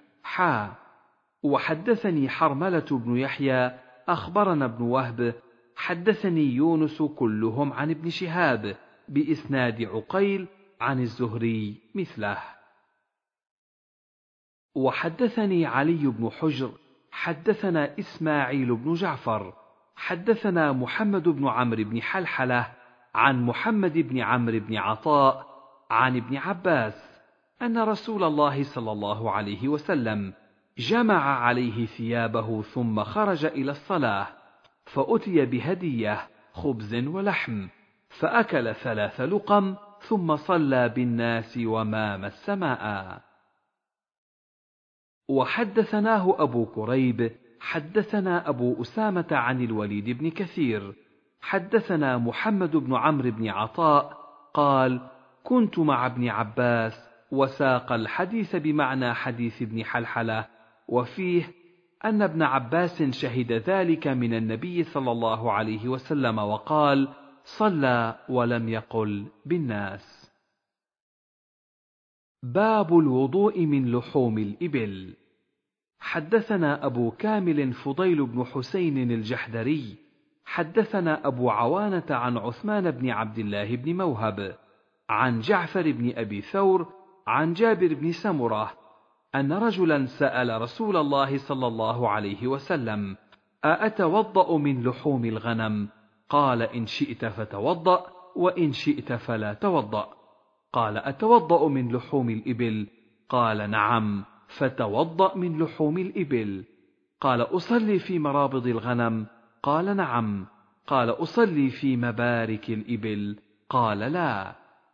وحدثني حرملة بن يحيى أخبرنا ابن وهب حدثني يونس كلهم عن ابن شهاب بإسناد عقيل عن الزهري مثله. وحدثني علي بن حجر حدثنا إسماعيل بن جعفر حدثنا محمد بن عمرو بن حلحلة عن محمد بن عمرو بن عطاء عن ابن عباس أن رسول الله صلى الله عليه وسلم جمع عليه ثيابه ثم خرج إلى الصلاة، فأتي بهدية خبز ولحم، فأكل 3 لقم ثم صلى بالناس ومام السماء. وحدثناه أبو كريب حدثنا أبو أسامة عن الوليد بن كثير حدثنا محمد بن عمرو بن عطاء قال: كنت مع ابن عباس، وساق الحديث بمعنى حديث ابن حلحلة، وفيه أن ابن عباس شهد ذلك من النبي صلى الله عليه وسلم وقال: صلى ولم يقل بالناس. باب الوضوء من لحوم الإبل. حدثنا أبو كامل فضيل بن حسين الجحدري حدثنا أبو عوانة عن عثمان بن عبد الله بن موهب عن جعفر بن أبي ثور عن جابر بن سمرة أن رجلا سأل رسول الله صلى الله عليه وسلم: أأتوضأ من لحوم الغنم؟ قال: إن شئت فتوضأ، وإن شئت فلا توضأ. قال: أتوضأ من لحوم الإبل؟ قال: نعم، فتوضأ من لحوم الإبل. قال: أصلي في مرابض الغنم؟ قال: نعم. قال: أصلي في مبارك الإبل؟ قال: لا.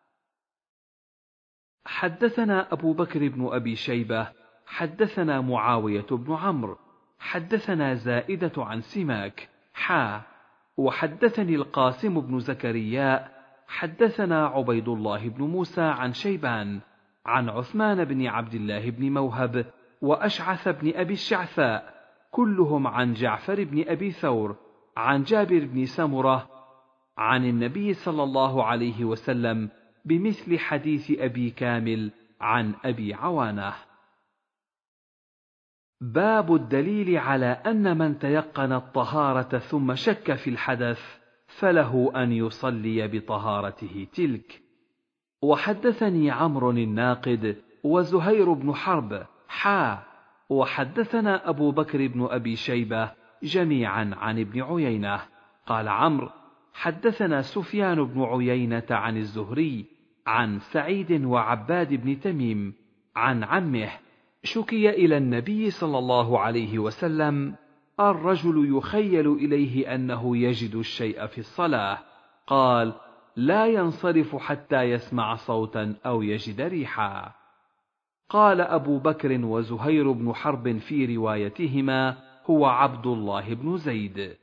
حدثنا أبو بكر بن أبي شيبة حدثنا معاوية بن عمرو حدثنا زائدة عن سماك وحدثني القاسم بن زكريا حدثنا عبيد الله بن موسى عن شيبان عن عثمان بن عبد الله بن موهب وأشعث بن أبي الشعثاء كلهم عن جعفر بن أبي ثور عن جابر بن سمرة عن النبي صلى الله عليه وسلم بمثل حديث أبي كامل عن أبي عوانة. باب الدليل على أن من تيقن الطهارة ثم شك في الحدث فله أن يصلي بطهارته تلك. وحدثني عمرو الناقد وزهير بن حرب وحدثنا أبو بكر بن أبي شيبة جميعا عن ابن عيينة قال عمرو: حدثنا سفيان بن عيينة عن الزهري عن سعيد وعباد بن تميم عن عمه شكي إلى النبي صلى الله عليه وسلم الرجل يخيل إليه أنه يجد الشيء في الصلاة، قال: لا ينصرف حتى يسمع صوتا أو يجد ريحا. قال أبو بكر وزهير بن حرب في روايتهما: هو عبد الله بن زيد.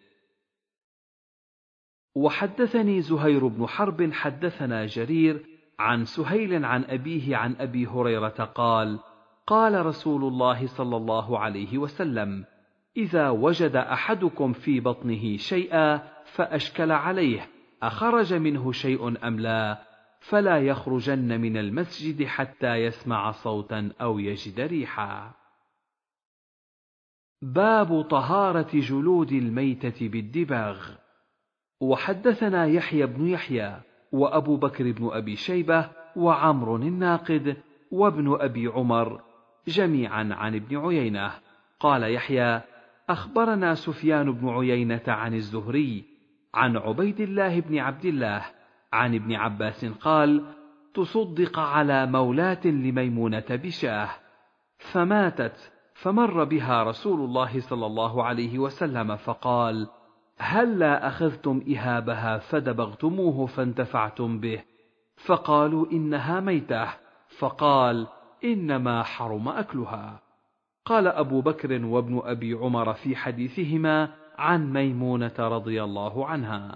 وحدثني زهير بن حرب حدثنا جرير عن سهيل عن أبيه عن أبي هريرة قال: قال رسول الله صلى الله عليه وسلم: إذا وجد أحدكم في بطنه شيئا فأشكل عليه أخرج منه شيء أم لا، فلا يخرجن من المسجد حتى يسمع صوتا أو يجد ريحا. باب طهارة جلود الميتة بالدباغ. وحدثنا يحيى بن يحيى وأبو بكر بن أبي شيبة وعمر الناقد وابن أبي عمر جميعا عن ابن عيينة قال يحيى أخبرنا سفيان بن عيينة عن الزهري عن عبيد الله بن عبد الله عن ابن عباس قال تصدق على مولاة لميمونة بشاه فماتت، فمر بها رسول الله صلى الله عليه وسلم فقال هلا أخذتم إهابها فدبغتموه فانتفعتم به؟ فقالوا إنها ميتة، فقال إنما حرم أكلها. قال أبو بكر وابن أبي عمر في حديثهما عن ميمونة رضي الله عنها.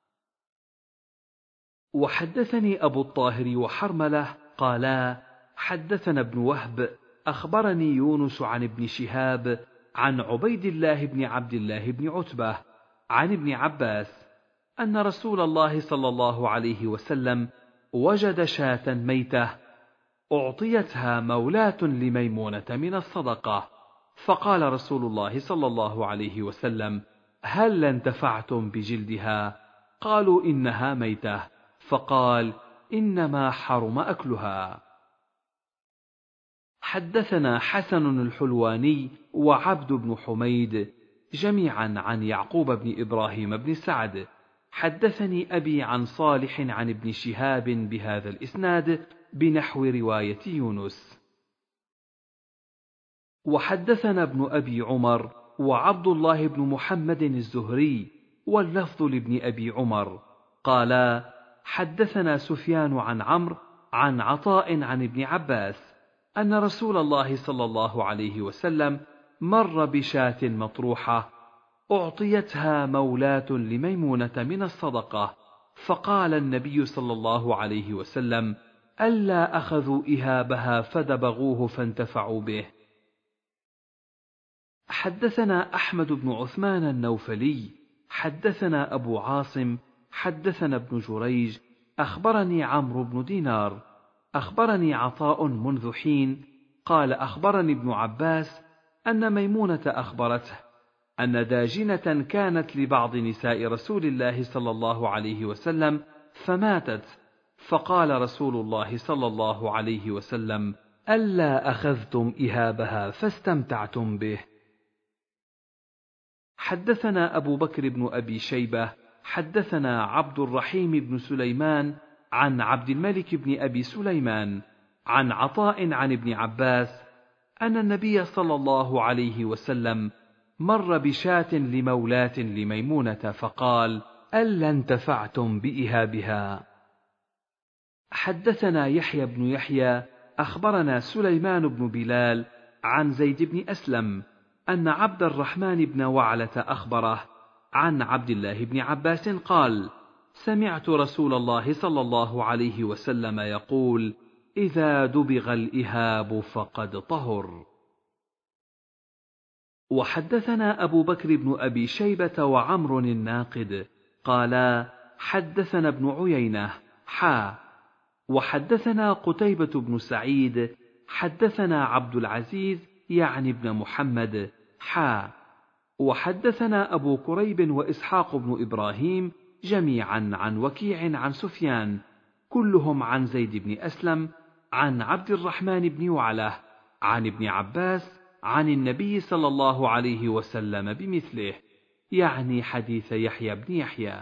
وحدثني أبو الطاهر وحرملة قالا حدثنا ابن وهب أخبرني يونس عن ابن شهاب عن عبيد الله بن عبد الله بن عتبة عن ابن عباس أن رسول الله صلى الله عليه وسلم وجد شاة ميتة أعطيتها مولاة لميمونة من الصدقة، فقال رسول الله صلى الله عليه وسلم هل انتفعتم بجلدها؟ قالوا إنها ميتة، فقال إنما حرم أكلها. حدثنا حسن الحلواني وعبد بن حميد جميعا عن يعقوب بن إبراهيم بن سعد حدثني أبي عن صالح عن ابن شهاب بهذا الإسناد بنحو رواية يونس. وحدثنا ابن أبي عمر وعبد الله بن محمد الزهري واللفظ لابن أبي عمر قالا حدثنا سفيان عن عمرو عن عطاء عن ابن عباس أن رسول الله صلى الله عليه وسلم مر بشاة مطروحة أعطيتها مولاة لميمونة من الصدقة، فقال النبي صلى الله عليه وسلم ألا أخذوا إهابها فدبغوه فانتفعوا به. حدثنا أحمد بن عثمان النوفلي حدثنا أبو عاصم حدثنا ابن جريج أخبرني عمرو بن دينار أخبرني عطاء منذ حين قال أخبرني ابن عباس أن ميمونة أخبرته أن داجنة كانت لبعض نساء رسول الله صلى الله عليه وسلم فماتت، فقال رسول الله صلى الله عليه وسلم ألا أخذتم إهابها فاستمتعتم به. حدثنا أبو بكر بن أبي شيبة حدثنا عبد الرحيم بن سليمان عن عبد الملك بن أبي سليمان عن عطاء عن ابن عباس أن النبي صلى الله عليه وسلم مر بشاة لمولاة لميمونة فقال ألا انتفعتم بإهابها. حدثنا يحيى بن يحيى أخبرنا سليمان بن بلال عن زيد بن أسلم أن عبد الرحمن بن وعلة أخبره عن عبد الله بن عباس قال سمعت رسول الله صلى الله عليه وسلم يقول إذا دبغ الإهاب فقد طهر. وحدثنا أبو بكر بن أبي شيبة وعمر الناقد قالا حدثنا ابن عيينة وحدثنا قتيبة بن سعيد حدثنا عبد العزيز يعني ابن محمد وحدثنا أبو كريب وإسحاق بن إبراهيم جميعا عن وكيع عن سفيان كلهم عن زيد بن أسلم عن عبد الرحمن بن وعلة عن ابن عباس عن النبي صلى الله عليه وسلم بمثله، يعني حديث يحيى بن يحيى.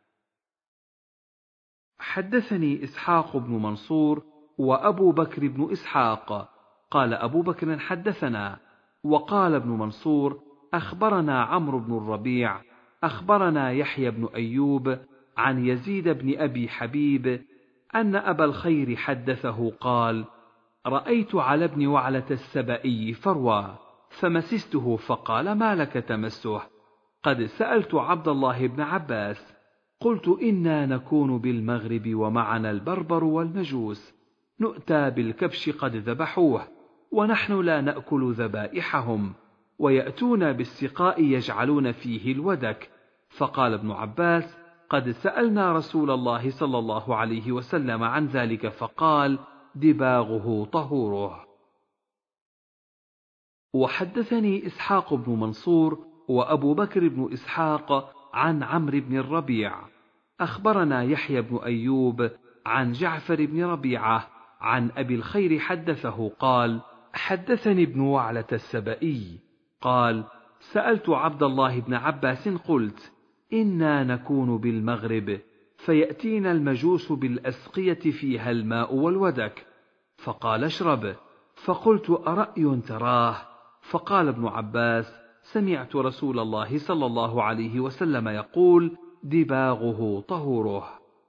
حدثني إسحاق بن منصور وأبو بكر بن إسحاق قال أبو بكر حدثنا، وقال ابن منصور أخبرنا عمرو بن الربيع أخبرنا يحيى بن أيوب عن يزيد بن أبي حبيب أن أبا الخير حدثه قال رأيت على ابن وعلة السبئي فروى فمسسته فقال ما لك تمسه؟ قد سألت عبد الله بن عباس قلت إنا نكون بالمغرب ومعنا البربر والمجوس نؤتى بالكبش قد ذبحوه ونحن لا نأكل ذبائحهم ويأتون بالسقاء يجعلون فيه الودك، فقال ابن عباس قد سألنا رسول الله صلى الله عليه وسلم عن ذلك فقال دباغه طهوره. وحدثني إسحاق بن منصور وأبو بكر بن إسحاق عن عمرو بن الربيع أخبرنا يحيى بن أيوب عن جعفر بن ربيعة عن أبي الخير حدثه قال: حدثني ابن وعلة السبئي قال: سألت عبد الله بن عباس قلت: إنا نكون بالمغرب فيأتينا المجوس بالأسقية فيها الماء والودك، فقال: اشرب. فقلت: أرأي تراه؟ فقال ابن عباس: سمعت رسول الله صلى الله عليه وسلم يقول: دباغه طهوره.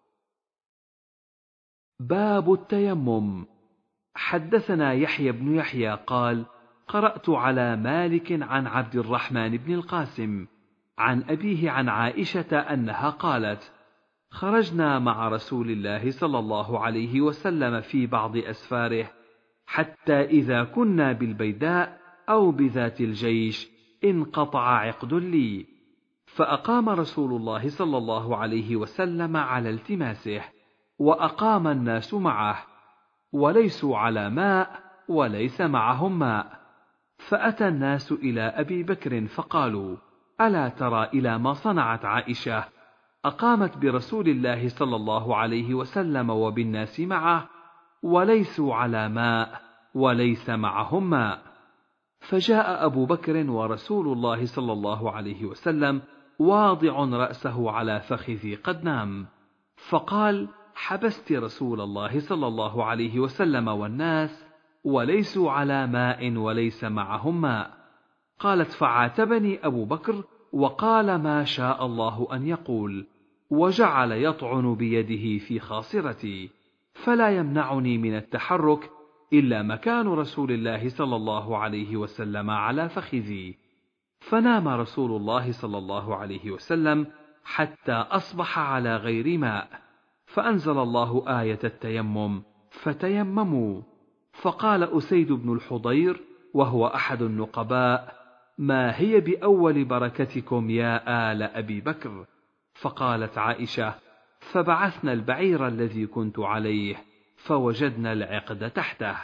باب التيمم. حدثنا يحيى بن يحيى قال: قرأت على مالك عن عبد الرحمن بن القاسم عن أبيه عن عائشة أنها قالت: خرجنا مع رسول الله صلى الله عليه وسلم في بعض أسفاره، حتى إذا كنا بالبيداء أو بذات الجيش انقطع عقد لي، فأقام رسول الله صلى الله عليه وسلم على التماسه، وأقام الناس معه، وليسوا على ماء وليس معهم ماء. فأتى الناس إلى أبي بكر فقالوا: ألا ترى إلى ما صنعت عائشة؟ أقامت برسول الله صلى الله عليه وسلم وبالناس معه، وليسوا على ماء وليس معهم ماء. فجاء أبو بكر ورسول الله صلى الله عليه وسلم واضع رأسه على فخذي قد نام، فقال: حبست رسول الله صلى الله عليه وسلم والناس وليسوا على ماء وليس معهم ماء. قالت: فعاتبني أبو بكر وقال ما شاء الله أن يقول، وجعل يطعن بيده في خاصرتي، فلا يمنعني من التحرك إلا مكان رسول الله صلى الله عليه وسلم على فخذي. فنام رسول الله صلى الله عليه وسلم حتى أصبح على غير ماء، فأنزل الله آية التيمم: فتيمموا. فقال أسيد بن الحضير وهو أحد النقباء: ما هي بأول بركتكم يا آل أبي بكر؟ فقالت عائشة: فبعثنا البعير الذي كنت عليه فوجدنا العقد تحته.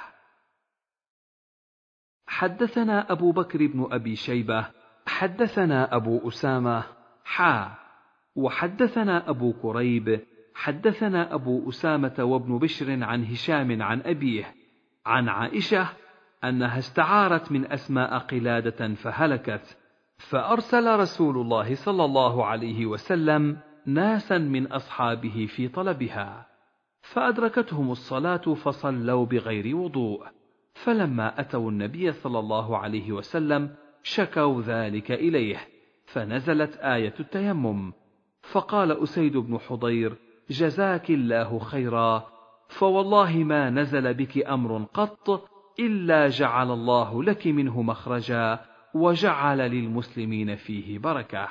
حدثنا أبو بكر بن أبي شيبة حدثنا أبو أسامة وحدثنا أبو كريب حدثنا أبو أسامة وابن بشر عن هشام عن أبيه عن عائشة أنها استعارت من أسماء قلادة فهلكت، فأرسل رسول الله صلى الله عليه وسلم ناسا من أصحابه في طلبها، فأدركتهم الصلاة فصلوا بغير وضوء، فلما أتوا النبي صلى الله عليه وسلم شكوا ذلك إليه، فنزلت آية التيمم، فقال أسيد بن حضير: جزاك الله خيرا، فوالله ما نزل بك أمر قط إلا جعل الله لك منه مخرجا وجعل للمسلمين فيه بركة.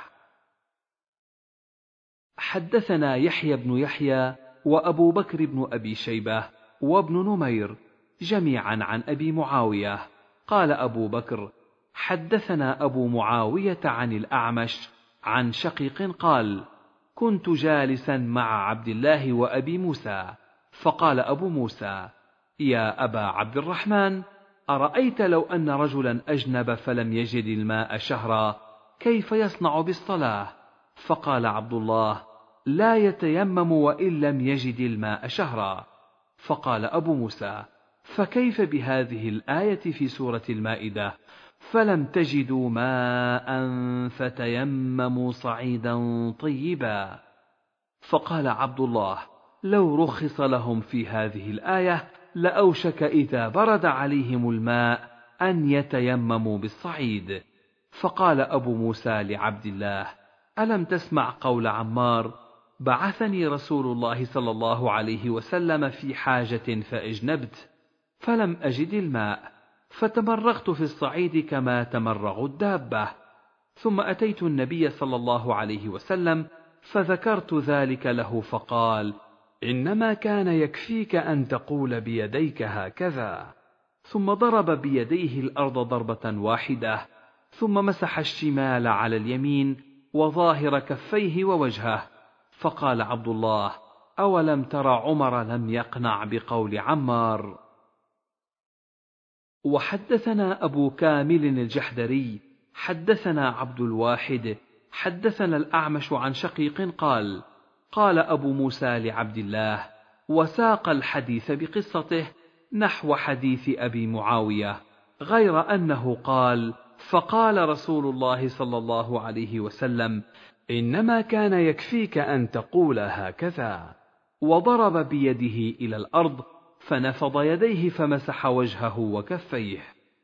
حدثنا يحيى بن يحيى وأبو بكر بن أبي شيبة وابن نمير جميعا عن أبي معاوية قال أبو بكر: حدثنا أبو معاوية عن الأعمش عن شقيق قال: كنت جالسا مع عبد الله وأبي موسى، فقال أبو موسى: يا أبا عبد الرحمن، أرأيت لو أن رجلا أجنب فلم يجد الماء شهرا كيف يصنع بالصلاة؟ فقال عبد الله: لا يتيمم وإن لم يجد الماء شهرا. فقال أبو موسى: فكيف بهذه الآية في سورة المائدة: فلم تجدوا ماء فتيمموا صعيدا طيبا؟ فقال عبد الله: لو رخص لهم في هذه الآية لأوشك إذا برد عليهم الماء أن يتيمموا بالصعيد. فقال أبو موسى لعبد الله: ألم تسمع قول عمار: بعثني رسول الله صلى الله عليه وسلم في حاجة فأجنبت فلم أجد الماء فتمرغت في الصعيد كما تمرغ الدابة، ثم أتيت النبي صلى الله عليه وسلم فذكرت ذلك له، فقال: إنما كان يكفيك أن تقول بيديك هكذا، ثم ضرب بيديه الأرض ضربة واحدة، ثم مسح الشمال على اليمين وظاهر كفيه ووجهه، فقال عبد الله: أولم تر عمر لم يقنع بقول عمار؟ وحدثنا أبو كامل الجحدري حدثنا عبد الواحد حدثنا الأعمش عن شقيق قال: قال أبو موسى لعبد الله، وساق الحديث بقصته نحو حديث أبي معاوية، غير أنه قال: فقال رسول الله صلى الله عليه وسلم: إنما كان يكفيك أن تقول هكذا، وضرب بيده إلى الأرض فنفض يديه فمسح وجهه وكفيه.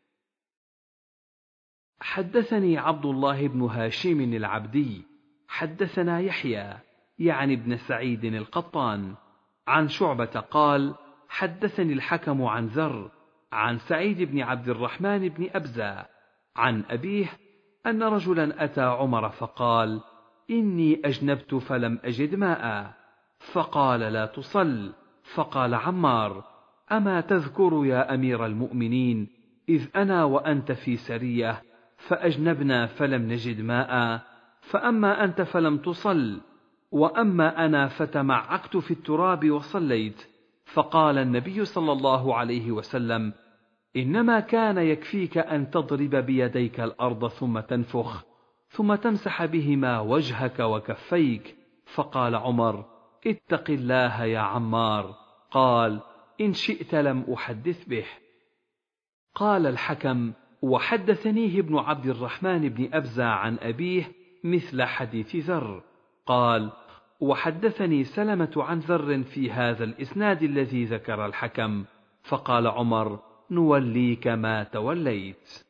حدثني عبد الله بن هاشم العبدي حدثنا يحيى يعني ابن سعيد القطان عن شعبة قال: حدثني الحكم عن ذر عن سعيد بن عبد الرحمن بن أبزة عن أبيه أن رجلا أتى عمر فقال: إني أجنبت فلم أجد ماء، فقال: لا تصل. فقال عمار: أما تذكر يا أمير المؤمنين إذ أنا وأنت في سرية فأجنبنا فلم نجد ماء، فأما أنت فلم تصل، وأما أنا فتمعكت في التراب وصليت. فقال النبي صلى الله عليه وسلم: إنما كان يكفيك أن تضرب بيديك الأرض ثم تنفخ ثم تمسح بهما وجهك وكفيك. فقال عمر: اتق الله يا عمار. قال: إن شئت لم أحدث به. قال الحكم: وحدثنيه ابن عبد الرحمن بن أبزة عن أبيه مثل حديث ذر. قال: وحدثني سلمة عن ذر في هذا الإسناد الذي ذكر الحكم. فقال عمر: نوليك ما توليت.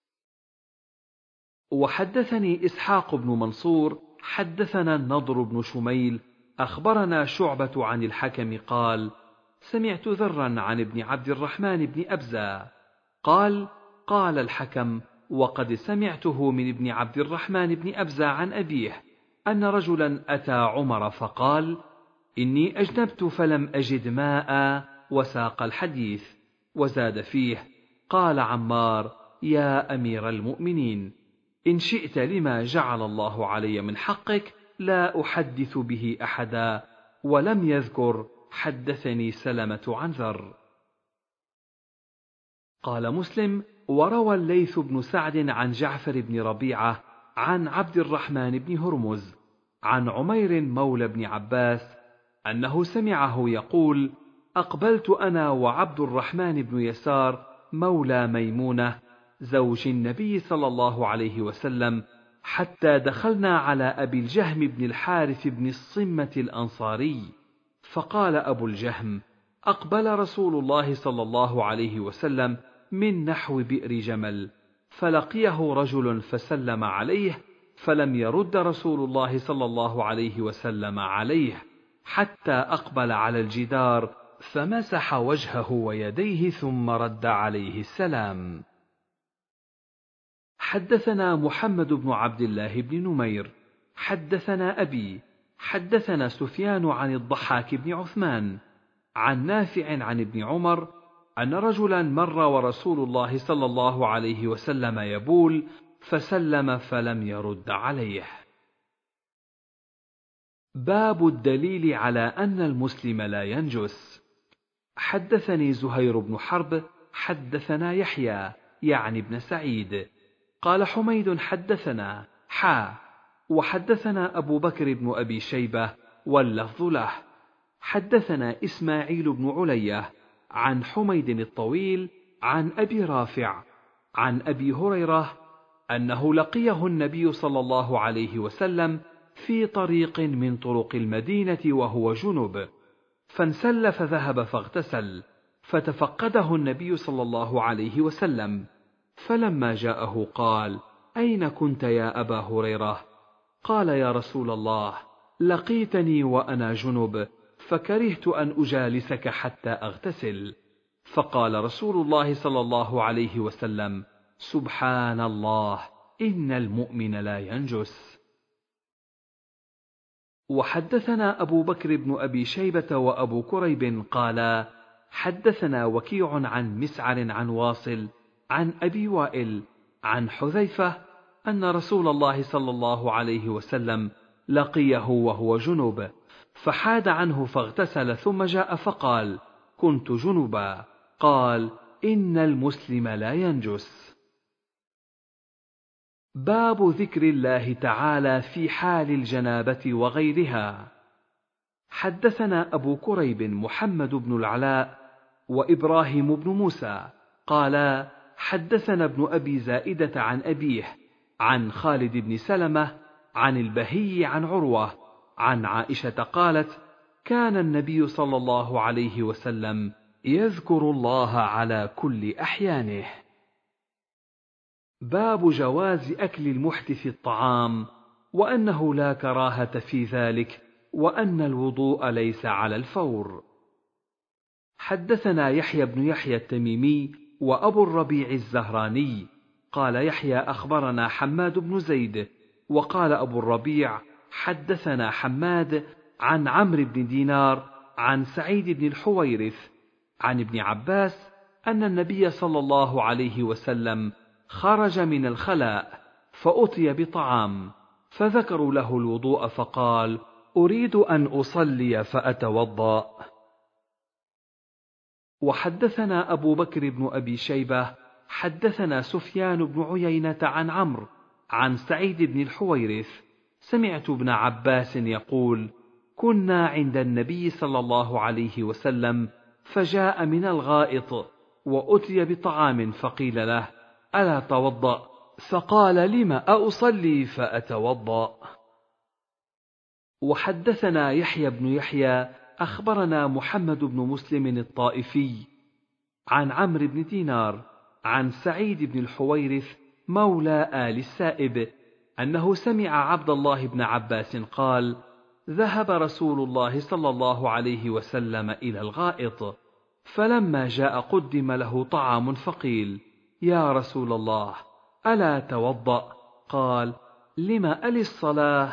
وحدثني إسحاق بن منصور حدثنا النضر بن شميل أخبرنا شعبة عن الحكم قال: سمعت ذرا عن ابن عبد الرحمن بن أبزة قال: قال الحكم: وقد سمعته من ابن عبد الرحمن بن أبزة عن أبيه أن رجلا أتى عمر فقال: إني أجنبت فلم أجد ماء، وساق الحديث. وزاد فيه: قال عمار: يا أمير المؤمنين، إن شئت لما جعل الله علي من حقك لا أحدث به أحدا. ولم يذكر حدثني سلمة عن ذر. قال مسلم: وروى الليث بن سعد عن جعفر بن ربيعة عن عبد الرحمن بن هرمز عن عمير مولى بن عباس أنه سمعه يقول: أقبلت أنا وعبد الرحمن بن يسار مولى ميمونة زوج النبي صلى الله عليه وسلم حتى دخلنا على أبي الجهم بن الحارث بن الصمة الأنصاري، فقال أبو الجهم: أقبل رسول الله صلى الله عليه وسلم من نحو بئر جمل، فلقيه رجل فسلم عليه، فلم يرد رسول الله صلى الله عليه وسلم عليه حتى أقبل على الجدار فمسح وجهه ويديه ثم رد عليه السلام. حدثنا محمد بن عبد الله بن نمير حدثنا أبي حدثنا سفيان عن الضحاك بن عثمان عن نافع عن ابن عمر أن رجلا مر ورسول الله صلى الله عليه وسلم يبول فسلم فلم يرد عليه. باب الدليل على أن المسلم لا ينجس. حدثني زهير بن حرب حدثنا يحيى يعني ابن سعيد قال حميد حدثنا وحدثنا أبو بكر بن أبي شيبة واللفظ له. حدثنا إسماعيل بن علية عن حميد الطويل عن أبي رافع عن أبي هريرة أنه لقيه النبي صلى الله عليه وسلم في طريق من طرق المدينة وهو جنب، فانسل فذهب فاغتسل، فتفقده النبي صلى الله عليه وسلم، فلما جاءه قال: أين كنت يا أبا هريرة؟ قال: يا رسول الله، لقيتني وأنا جنب، فكرهت أن أجالسك حتى أغتسل. فقال رسول الله صلى الله عليه وسلم: سبحان الله، إن المؤمن لا ينجس. وحدثنا أبو بكر بن أبي شيبة وأبو كريب قالا: حدثنا وكيع عن مسعر عن واصل عن أبي وائل عن حذيفة أن رسول الله صلى الله عليه وسلم لقيه وهو جنب، فحاد عنه فاغتسل ثم جاء فقال: كنت جنبا. قال: إن المسلم لا ينجس. باب ذكر الله تعالى في حال الجنابة وغيرها. حدثنا أبو كريب محمد بن العلاء وإبراهيم بن موسى قالا حدثنا ابن أبي زائدة عن أبيه عن خالد بن سلمة عن البهي عن عروة عن عائشة قالت كان النبي صلى الله عليه وسلم يذكر الله على كل أحيانه. باب جواز أكل المحدث الطعام وأنه لا كراهة في ذلك وأن الوضوء ليس على الفور. حدثنا يحيى بن يحيى التميمي وأبو الربيع الزهراني قال يحيى أخبرنا حماد بن زيد وقال أبو الربيع حدثنا حماد عن عمرو بن دينار عن سعيد بن الحويرث عن ابن عباس أن النبي صلى الله عليه وسلم خرج من الخلاء فأتي بطعام فذكروا له الوضوء فقال أريد أن أصلي فأتوضأ. وحدثنا أبو بكر بن أبي شيبة حدثنا سفيان بن عيينة عن عمرو عن سعيد بن الحويرث سمعت ابن عباس يقول كنا عند النبي صلى الله عليه وسلم فجاء من الغائط وأتي بطعام فقيل له ألا توضأ؟ فقال لم أصلي فأتوضأ. وحدثنا يحيى بن يحيى أخبرنا محمد بن مسلم الطائفي عن عمرو بن دينار عن سعيد بن الحويرث مولى آل السائب أنه سمع عبد الله بن عباس قال ذهب رسول الله صلى الله عليه وسلم إلى الغائط فلما جاء قدم له طعام فقيل يا رسول الله ألا توضأ؟ قال لم ألي الصلاة.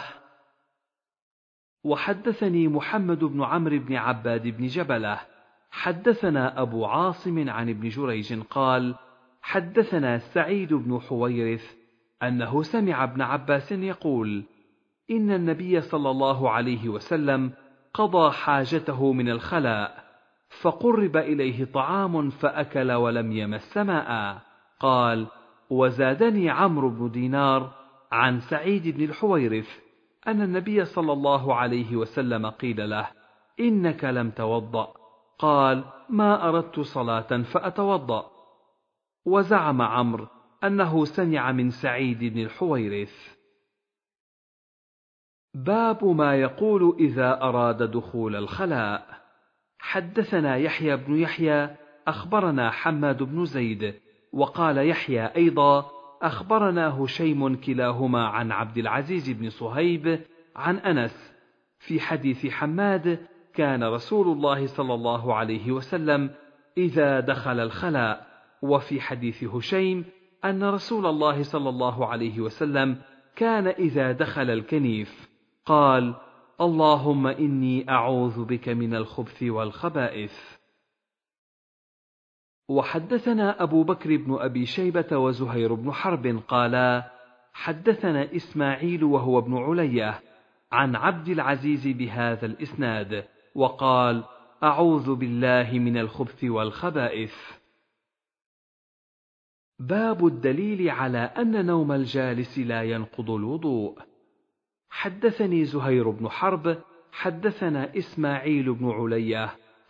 وحدثني محمد بن عمرو بن عباد بن جبلة حدثنا أبو عاصم عن ابن جريج قال حدثنا سعيد بن حويرث أنه سمع ابن عباس يقول إن النبي صلى الله عليه وسلم قضى حاجته من الخلاء فقرب إليه طعام فأكل ولم يمس ماء. قال وزادني عمرو بن دينار عن سعيد بن الحويرث أن النبي صلى الله عليه وسلم قيل له إنك لم توضأ؟ قال ما أردت صلاة فأتوضأ. وزعم عمرو أنه سمع من سعيد بن الحويرث. باب ما يقول إذا أراد دخول الخلاء. حدثنا يحيى بن يحيى أخبرنا حماد بن زيد وقال يحيى أيضا أخبرنا هشيم كلاهما عن عبد العزيز بن صهيب عن أنس في حديث حماد كان رسول الله صلى الله عليه وسلم إذا دخل الخلاء. وفي حديث هشيم أن رسول الله صلى الله عليه وسلم كان إذا دخل الكنيف قال اللهم إني أعوذ بك من الخبث والخبائث. وحدثنا أبو بكر بن أبي شيبة وزهير بن حرب قالا حدثنا إسماعيل وهو ابن علية عن عبد العزيز بهذا الإسناد وقال أعوذ بالله من الخبث والخبائث. باب الدليل على أن نوم الجالس لا ينقض الوضوء. حدثني زهير بن حرب حدثنا إسماعيل بن علية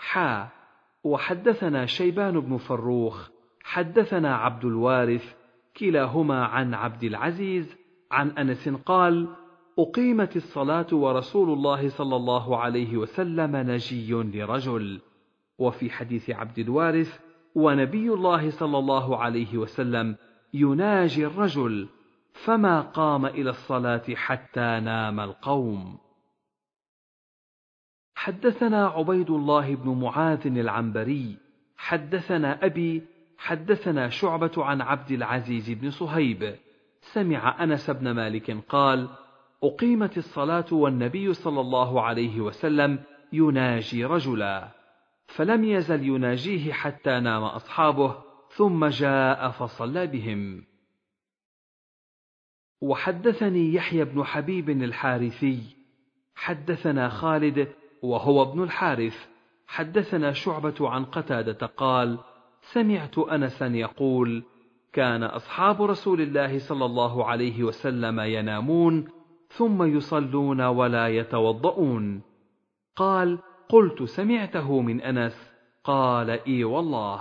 وحدثنا شيبان بن فروخ حدثنا عبد الوارث كلاهما عن عبد العزيز عن أنس قال أقيمت الصلاة ورسول الله صلى الله عليه وسلم نجي لرجل. وفي حديث عبد الوارث ونبي الله صلى الله عليه وسلم يناجي الرجل فما قام إلى الصلاة حتى نام القوم. حدثنا عبيد الله بن معاذ العنبري حدثنا أبي حدثنا شعبة عن عبد العزيز بن صهيب سمع أنس بن مالك قال أقيمت الصلاة والنبي صلى الله عليه وسلم يناجي رجلا فلم يزل يناجيه حتى نام أصحابه ثم جاء فصلى بهم. وحدثني يحيى بن حبيب الحارثي حدثنا خالد وهو ابن الحارث حدثنا شعبة عن قتادة قال سمعت أنسا يقول: كان أصحاب رسول الله صلى الله عليه وسلم ينامون ثم يصلون ولا يتوضؤون. قال: قلت: سمعته من أنس؟ قال: إي والله.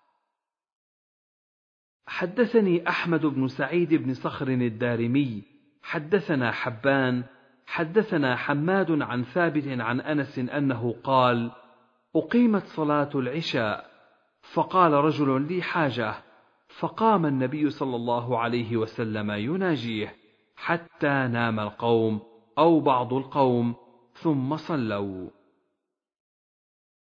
حدثني أحمد بن سعيد بن صخر الدارمي حدثنا حبان حدثنا حماد عن ثابت عن أنس أنه قال: أقيمت صلاة العشاء، فقال رجل: لي حاجة، فقام النبي صلى الله عليه وسلم يناجيه حتى نام القوم أو بعض القوم ثم صلوا.